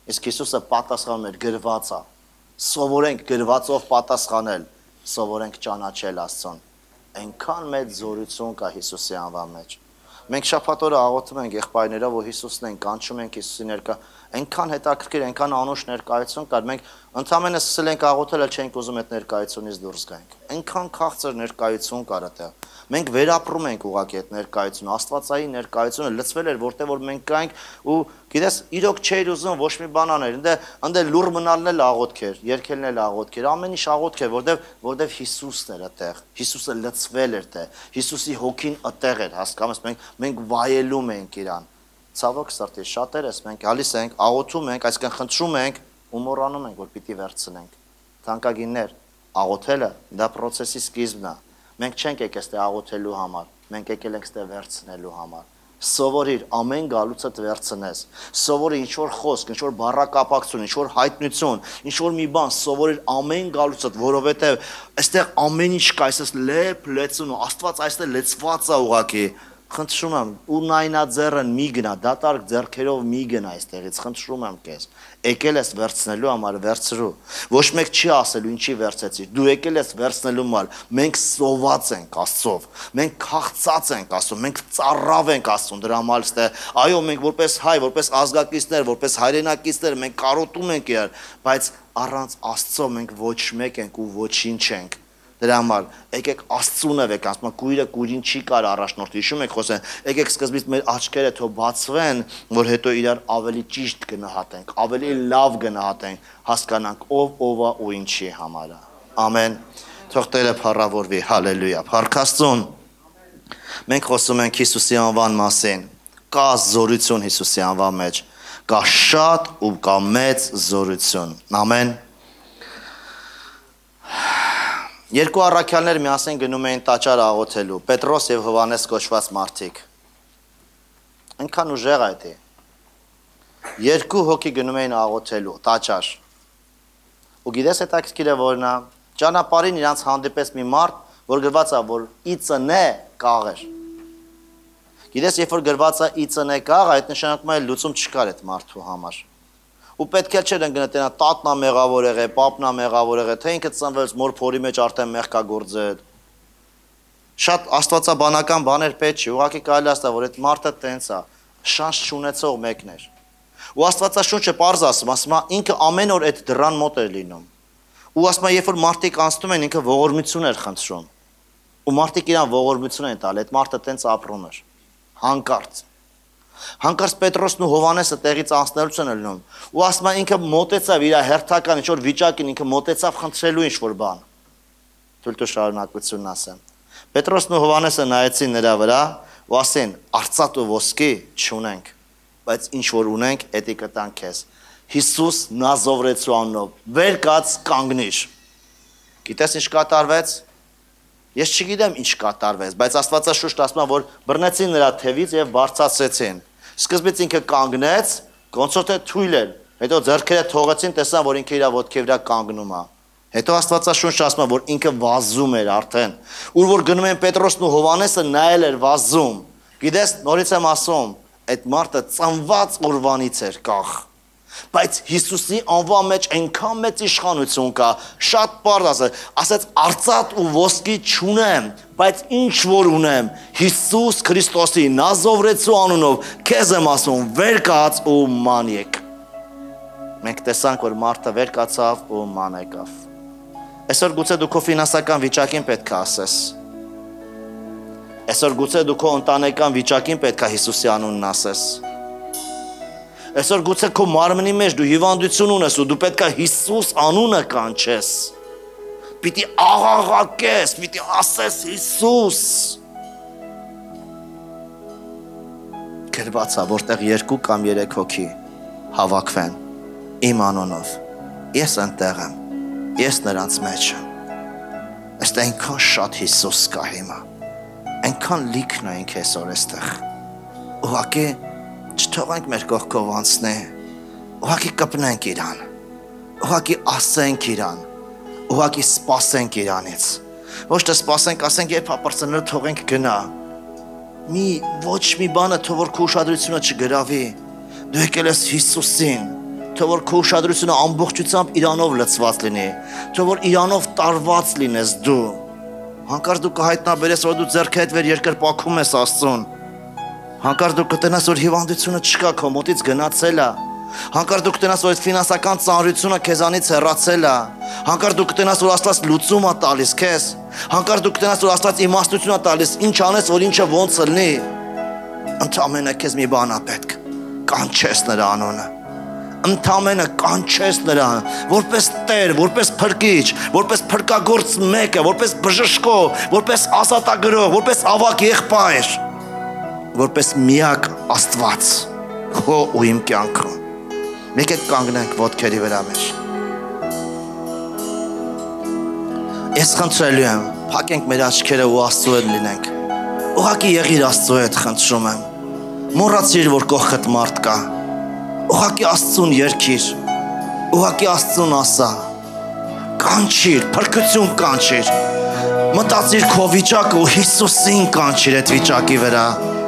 Իսկ Հիսուսը պատասխանում էր գրված է։ Սովորենք գրվածով պատասխանել, սովորենք ճանաչել Աստծուն։ Այնքան մեծ զորություն կա Հիսուսի անվան մեջ։ Մենք շաբաթ օրը աղոթում ենք եղբայրներով, որ Հիսուսն են, կանչում ենք Հիսուսի ներկա։ Այնքան հետաքրքիր, այնքան անուշ ներկայություն կար։ Մենք ընդհանրապես սկսել ենք աղոթել, էլ չենք ուզում այդ ներկայությունից դուրս գանք։ Այնքան քաղցր ներկայություն կար այդտեղ։ Մենք վերապրում ենք ուղղակի այդ ներկայությունը, Աստվածային ներկայությունը լցվել էր, որտեղ որ մենք կայինք ու գիտես, իրոք չէր ուզում ոչ մի բան անել։ Ընդ լուր մնալն էլ աղոթք էր, երգելն էլ աղոթք էր, ամեն ինչ աղոթք էր, որտեղ Հիսուսն էր այդտեղ։ Հիսուսը լցվել էր դե։ Հիսուսի հոգին այդտեղ էր, հասկանում ես, մենք վայելում ենք իրան։ Ցավոք սրտի, շատերս մենք գալիս ենք, աղոթում ենք, այսինքն խնդրում ենք ու մոռանում ենք, որ պիտի վերցնենք։ Թանկագիններ, աղոթելը դա process-ի սկիզբն է։ Մենք չենք եկել ստե աղոթելու համար, մենք եկել ենք ստե վերցնելու համար։ Սովորիր ամեն գալուցդ վերցնես։ Սովորի ինչ որ խոսք, ինչ որ բառակապակցություն, ինչ որ հայտնություն, ինչ որ մի բան սովորիր ամեն գալուցդ, որովհետև այստեղ ամեն ինչ կա, այսպես լեփ լեցուն, Աստված այստեղ լեցված է ուղակի։ Խնդրում եմ, ունայնաձեռն մի գնա, դատարկ ձեռքերով մի գնա այստեղից, խնդրում եմ քեզ։ Եկել ես վերցնելու համար վերցրու։ Ոչ մեկ չի ասելու ինչի վերցեցիր։ Դու եկել ես վերցնելու համար։ Մենք սոված ենք Աստծով։ Մենք քաղցած ենք Աստծով։ Մենք ծառավ ենք Աստծուն դրա համար ստե։ Այո, մենք որպես հայ, որպես ազգակիցներ, որպես հայրենակիցներ մենք կարոտում ենք իրար, բայց առանց Աստծո մենք ոչ մեկ ենք ու ոչինչ ենք։ Դրա համար եկեք Աստծունը եք, ասում կույրը կույրին չի կար առաջնորդ, հիշում եք խոսեն, եկեք սկզբից մեր աչքերը թող բացվեն, որ հետո իրար ավելի ճիշտ գնահատենք, ավելի լավ գնահատենք, հասկանանք ով ա ու ինչի համար է։ Ամեն։ Թող Տերը փառավորվի, հալելույա։ Փառք Աստծուն։ Մենք խոսում ենք Հիսուսի անվան մասին։ Կա զորություն Հիսուսի անվան մեջ, կա շատ ու կա մեծ զորություն։ Ամեն։ Երկու առաքյալներ միասին գնում էին տաճար աղոթելու, Պետրոս եւ Հովանես կոչված մարդիկ։ Այնքան ուժեղ այդ է։ Երկու հոգի գնում էին աղոթելու տաճար։ Ու գիտես հետաքրքիր է որն է, ճանապարհին իրանց հանդիպեց մի մարդ, որ գրված է, որ իծնե կաղեր։ Գիտես, երբ որ գրված է իծնե կաղ, այդ նշանակում է լուծում չկար այդ մարդու համար։ Ու պետք է չէր ընկնետենա տատնա մեղավոր եղե, պապնա մեղավոր եղե, թե ինքը ծնվեց մոր փորի մեջ արդեն մեղ կա գործել։ Շատ աստվածաբանական բաներ պետք չի, ուղղակի կարելի ասա, որ այդ մարդը տենց է, շանս չունեցող մեկն էր։ Ու Աստվածաշունչը պարզ ասում է, ինքը ամեն օր այդ դռան մոտ էր լինում։ Ու ասում է, երբ որ մարդիկ անցնում են, ինքը ողորմություն էր խնդրում։ Ու մարդիկ իրան ողորմություն են տալ, այդ մարդը տենց ապրում էր։ Հանկարծ Հանկարծ Պետրոսն ու Հովանեսը տեղից անցնելուց են ելնում։ Ու ասում է ինքը մոտեցավ իր հերթական ինչ-որ վիճակին, ինքը մոտեցավ խնդրելու ինչ-որ բան։ Թույլ տուր շարունակությունն ասեմ։ Պետրոսն ու Հովանեսը նայեցին նրա վրա ու ասին. «Արծաթ ու ոսկի չունենք, բայց ինչ որ ունենք, էդի կտանք քեզ»։ Հիսուս Նազովրեցու անունով վեր կաց կանգնիր։ Գիտես ինչ կատարվեց։ Ես չգիտեմ ինչ կատարվեց, բայց Աստվածաշունչն ասում է, որ բռնեցին նրա թևից եւ բարձրացրեցին։ Սկզբից ինքը կանգնեց, ոնց թե թույլ էր, հետո ձեռքերը թողեցին, տեսան, որ ինքը իր ոտքի վրա կանգնում է։ Հետո Աստվածաշունչը ասում է, որ ինքը վազում էր արդեն։ Ուր որ գնում են Պետրոսն ու Հովանեսը, նայել էր վազում։ Գիտես, նորից եմ ասում, այդ մարդը ծնված օրվանից էր կախ։ Բայց Հիսուսի անվան մեջ այնքան մեծ իշխանություն կա, շատ պարզ ասեց արծաթ ու ոսկի չունեմ, բայց ինչ որ ունեմ, Հիսուս Քրիստոսի Նազովրեցու անունով քեզ եմ ասում, վեր կաց ու ման եք։ Մենք տեսանք, որ մարդը վեր կացավ ու ման եկավ։ Այսօր գուցե դու քո ֆինանսական վիճակին պետք է ասես։ Այսօր գուցե դու քո ընտանեկան վիճակին պետք է Հիսուսի անունն ասես։ Այսօր գուցե քո մարմնի մեջ դու հիվանդություն ունես ու դու պետք է Հիսուս անունը կանչես։ Պիտի աղաղակես, պիտի ասես Հիսուս։ Գրված է, որտեղ 2 կամ 3 հոգի հավաքվեն իմ անունով, ես ընտեղ եմ, ես նրանց մեջ եմ։ Այստեղ այնքան շատ Հիսուս կա հիմա, այնքան լիքն է ինք այսօր այստեղ։ Ուղղակի չթողենք մեր կողքով անցնի, ուղղակի կպնենք իրան, ուղղակի ասենք իրան, ուղղակի սպասենք իրանից, ոչ թե սպասենք, ասենք երբ ապրծները թողենք գնա, ոչ մի բանը թող որ քո ուշադրությունը չգրավի, դու եկել ես Հիսուսին, Թող որ քո ուշադրությունը ամբողջությամբ իրանով լցված լինի։ Թող որ իրանով տարված լինես դու։ Հանկարծ դու կհայտնաբերես, որ դու ձեռքի հետ վեր երկրպագում ես Աստծուն։ Հանկարծ դու կտենաս, որ հիվանդությունը չկա, քո մոտից գնացել է։ Հանկարծ դու կտենաս, որ ֆինանսական ծանրությունը քեզանից հեռացել է։ Հանկարծ դու կտենաս, որ Աստված լուծում է տալիս քեզ։ Հանկարծ դու կտենաս, որ Աստված իմաստություն է տալիս, ինչ անես, որ ինչը ոնց լինի։ Ընդամենը քեզ մի բան է պետք։ Կանչես նրա անունը։ Ընդամենը կանչես նրան, որպես Տեր, որպես Փրկիչ, որպես փրկագործ մեկը, որպես բժշկող, որպես ասատագրող, որպես ավակ եղբայր, որպես միակ Աստված քո ու իմ կյանքում։ Եկեք կանգնենք ոտքերի վրա մեր։ Ես խնդրելու եմ, փակենք մեր աչքերը ու Աստծու հետ լինենք։ Ուղղակի եղիր Աստծու հետ, խնդրում եմ։ Մոռացիր, որ կողքդ մարդ կա։ Ուղղակի Աստծուն երգիր, ուղղակի Աստծուն ասա, կանչիր, փրկություն կանչիր, մտածիր քո վիճակը ու Հիսուսին կանչիր այդ վիճակի վրա։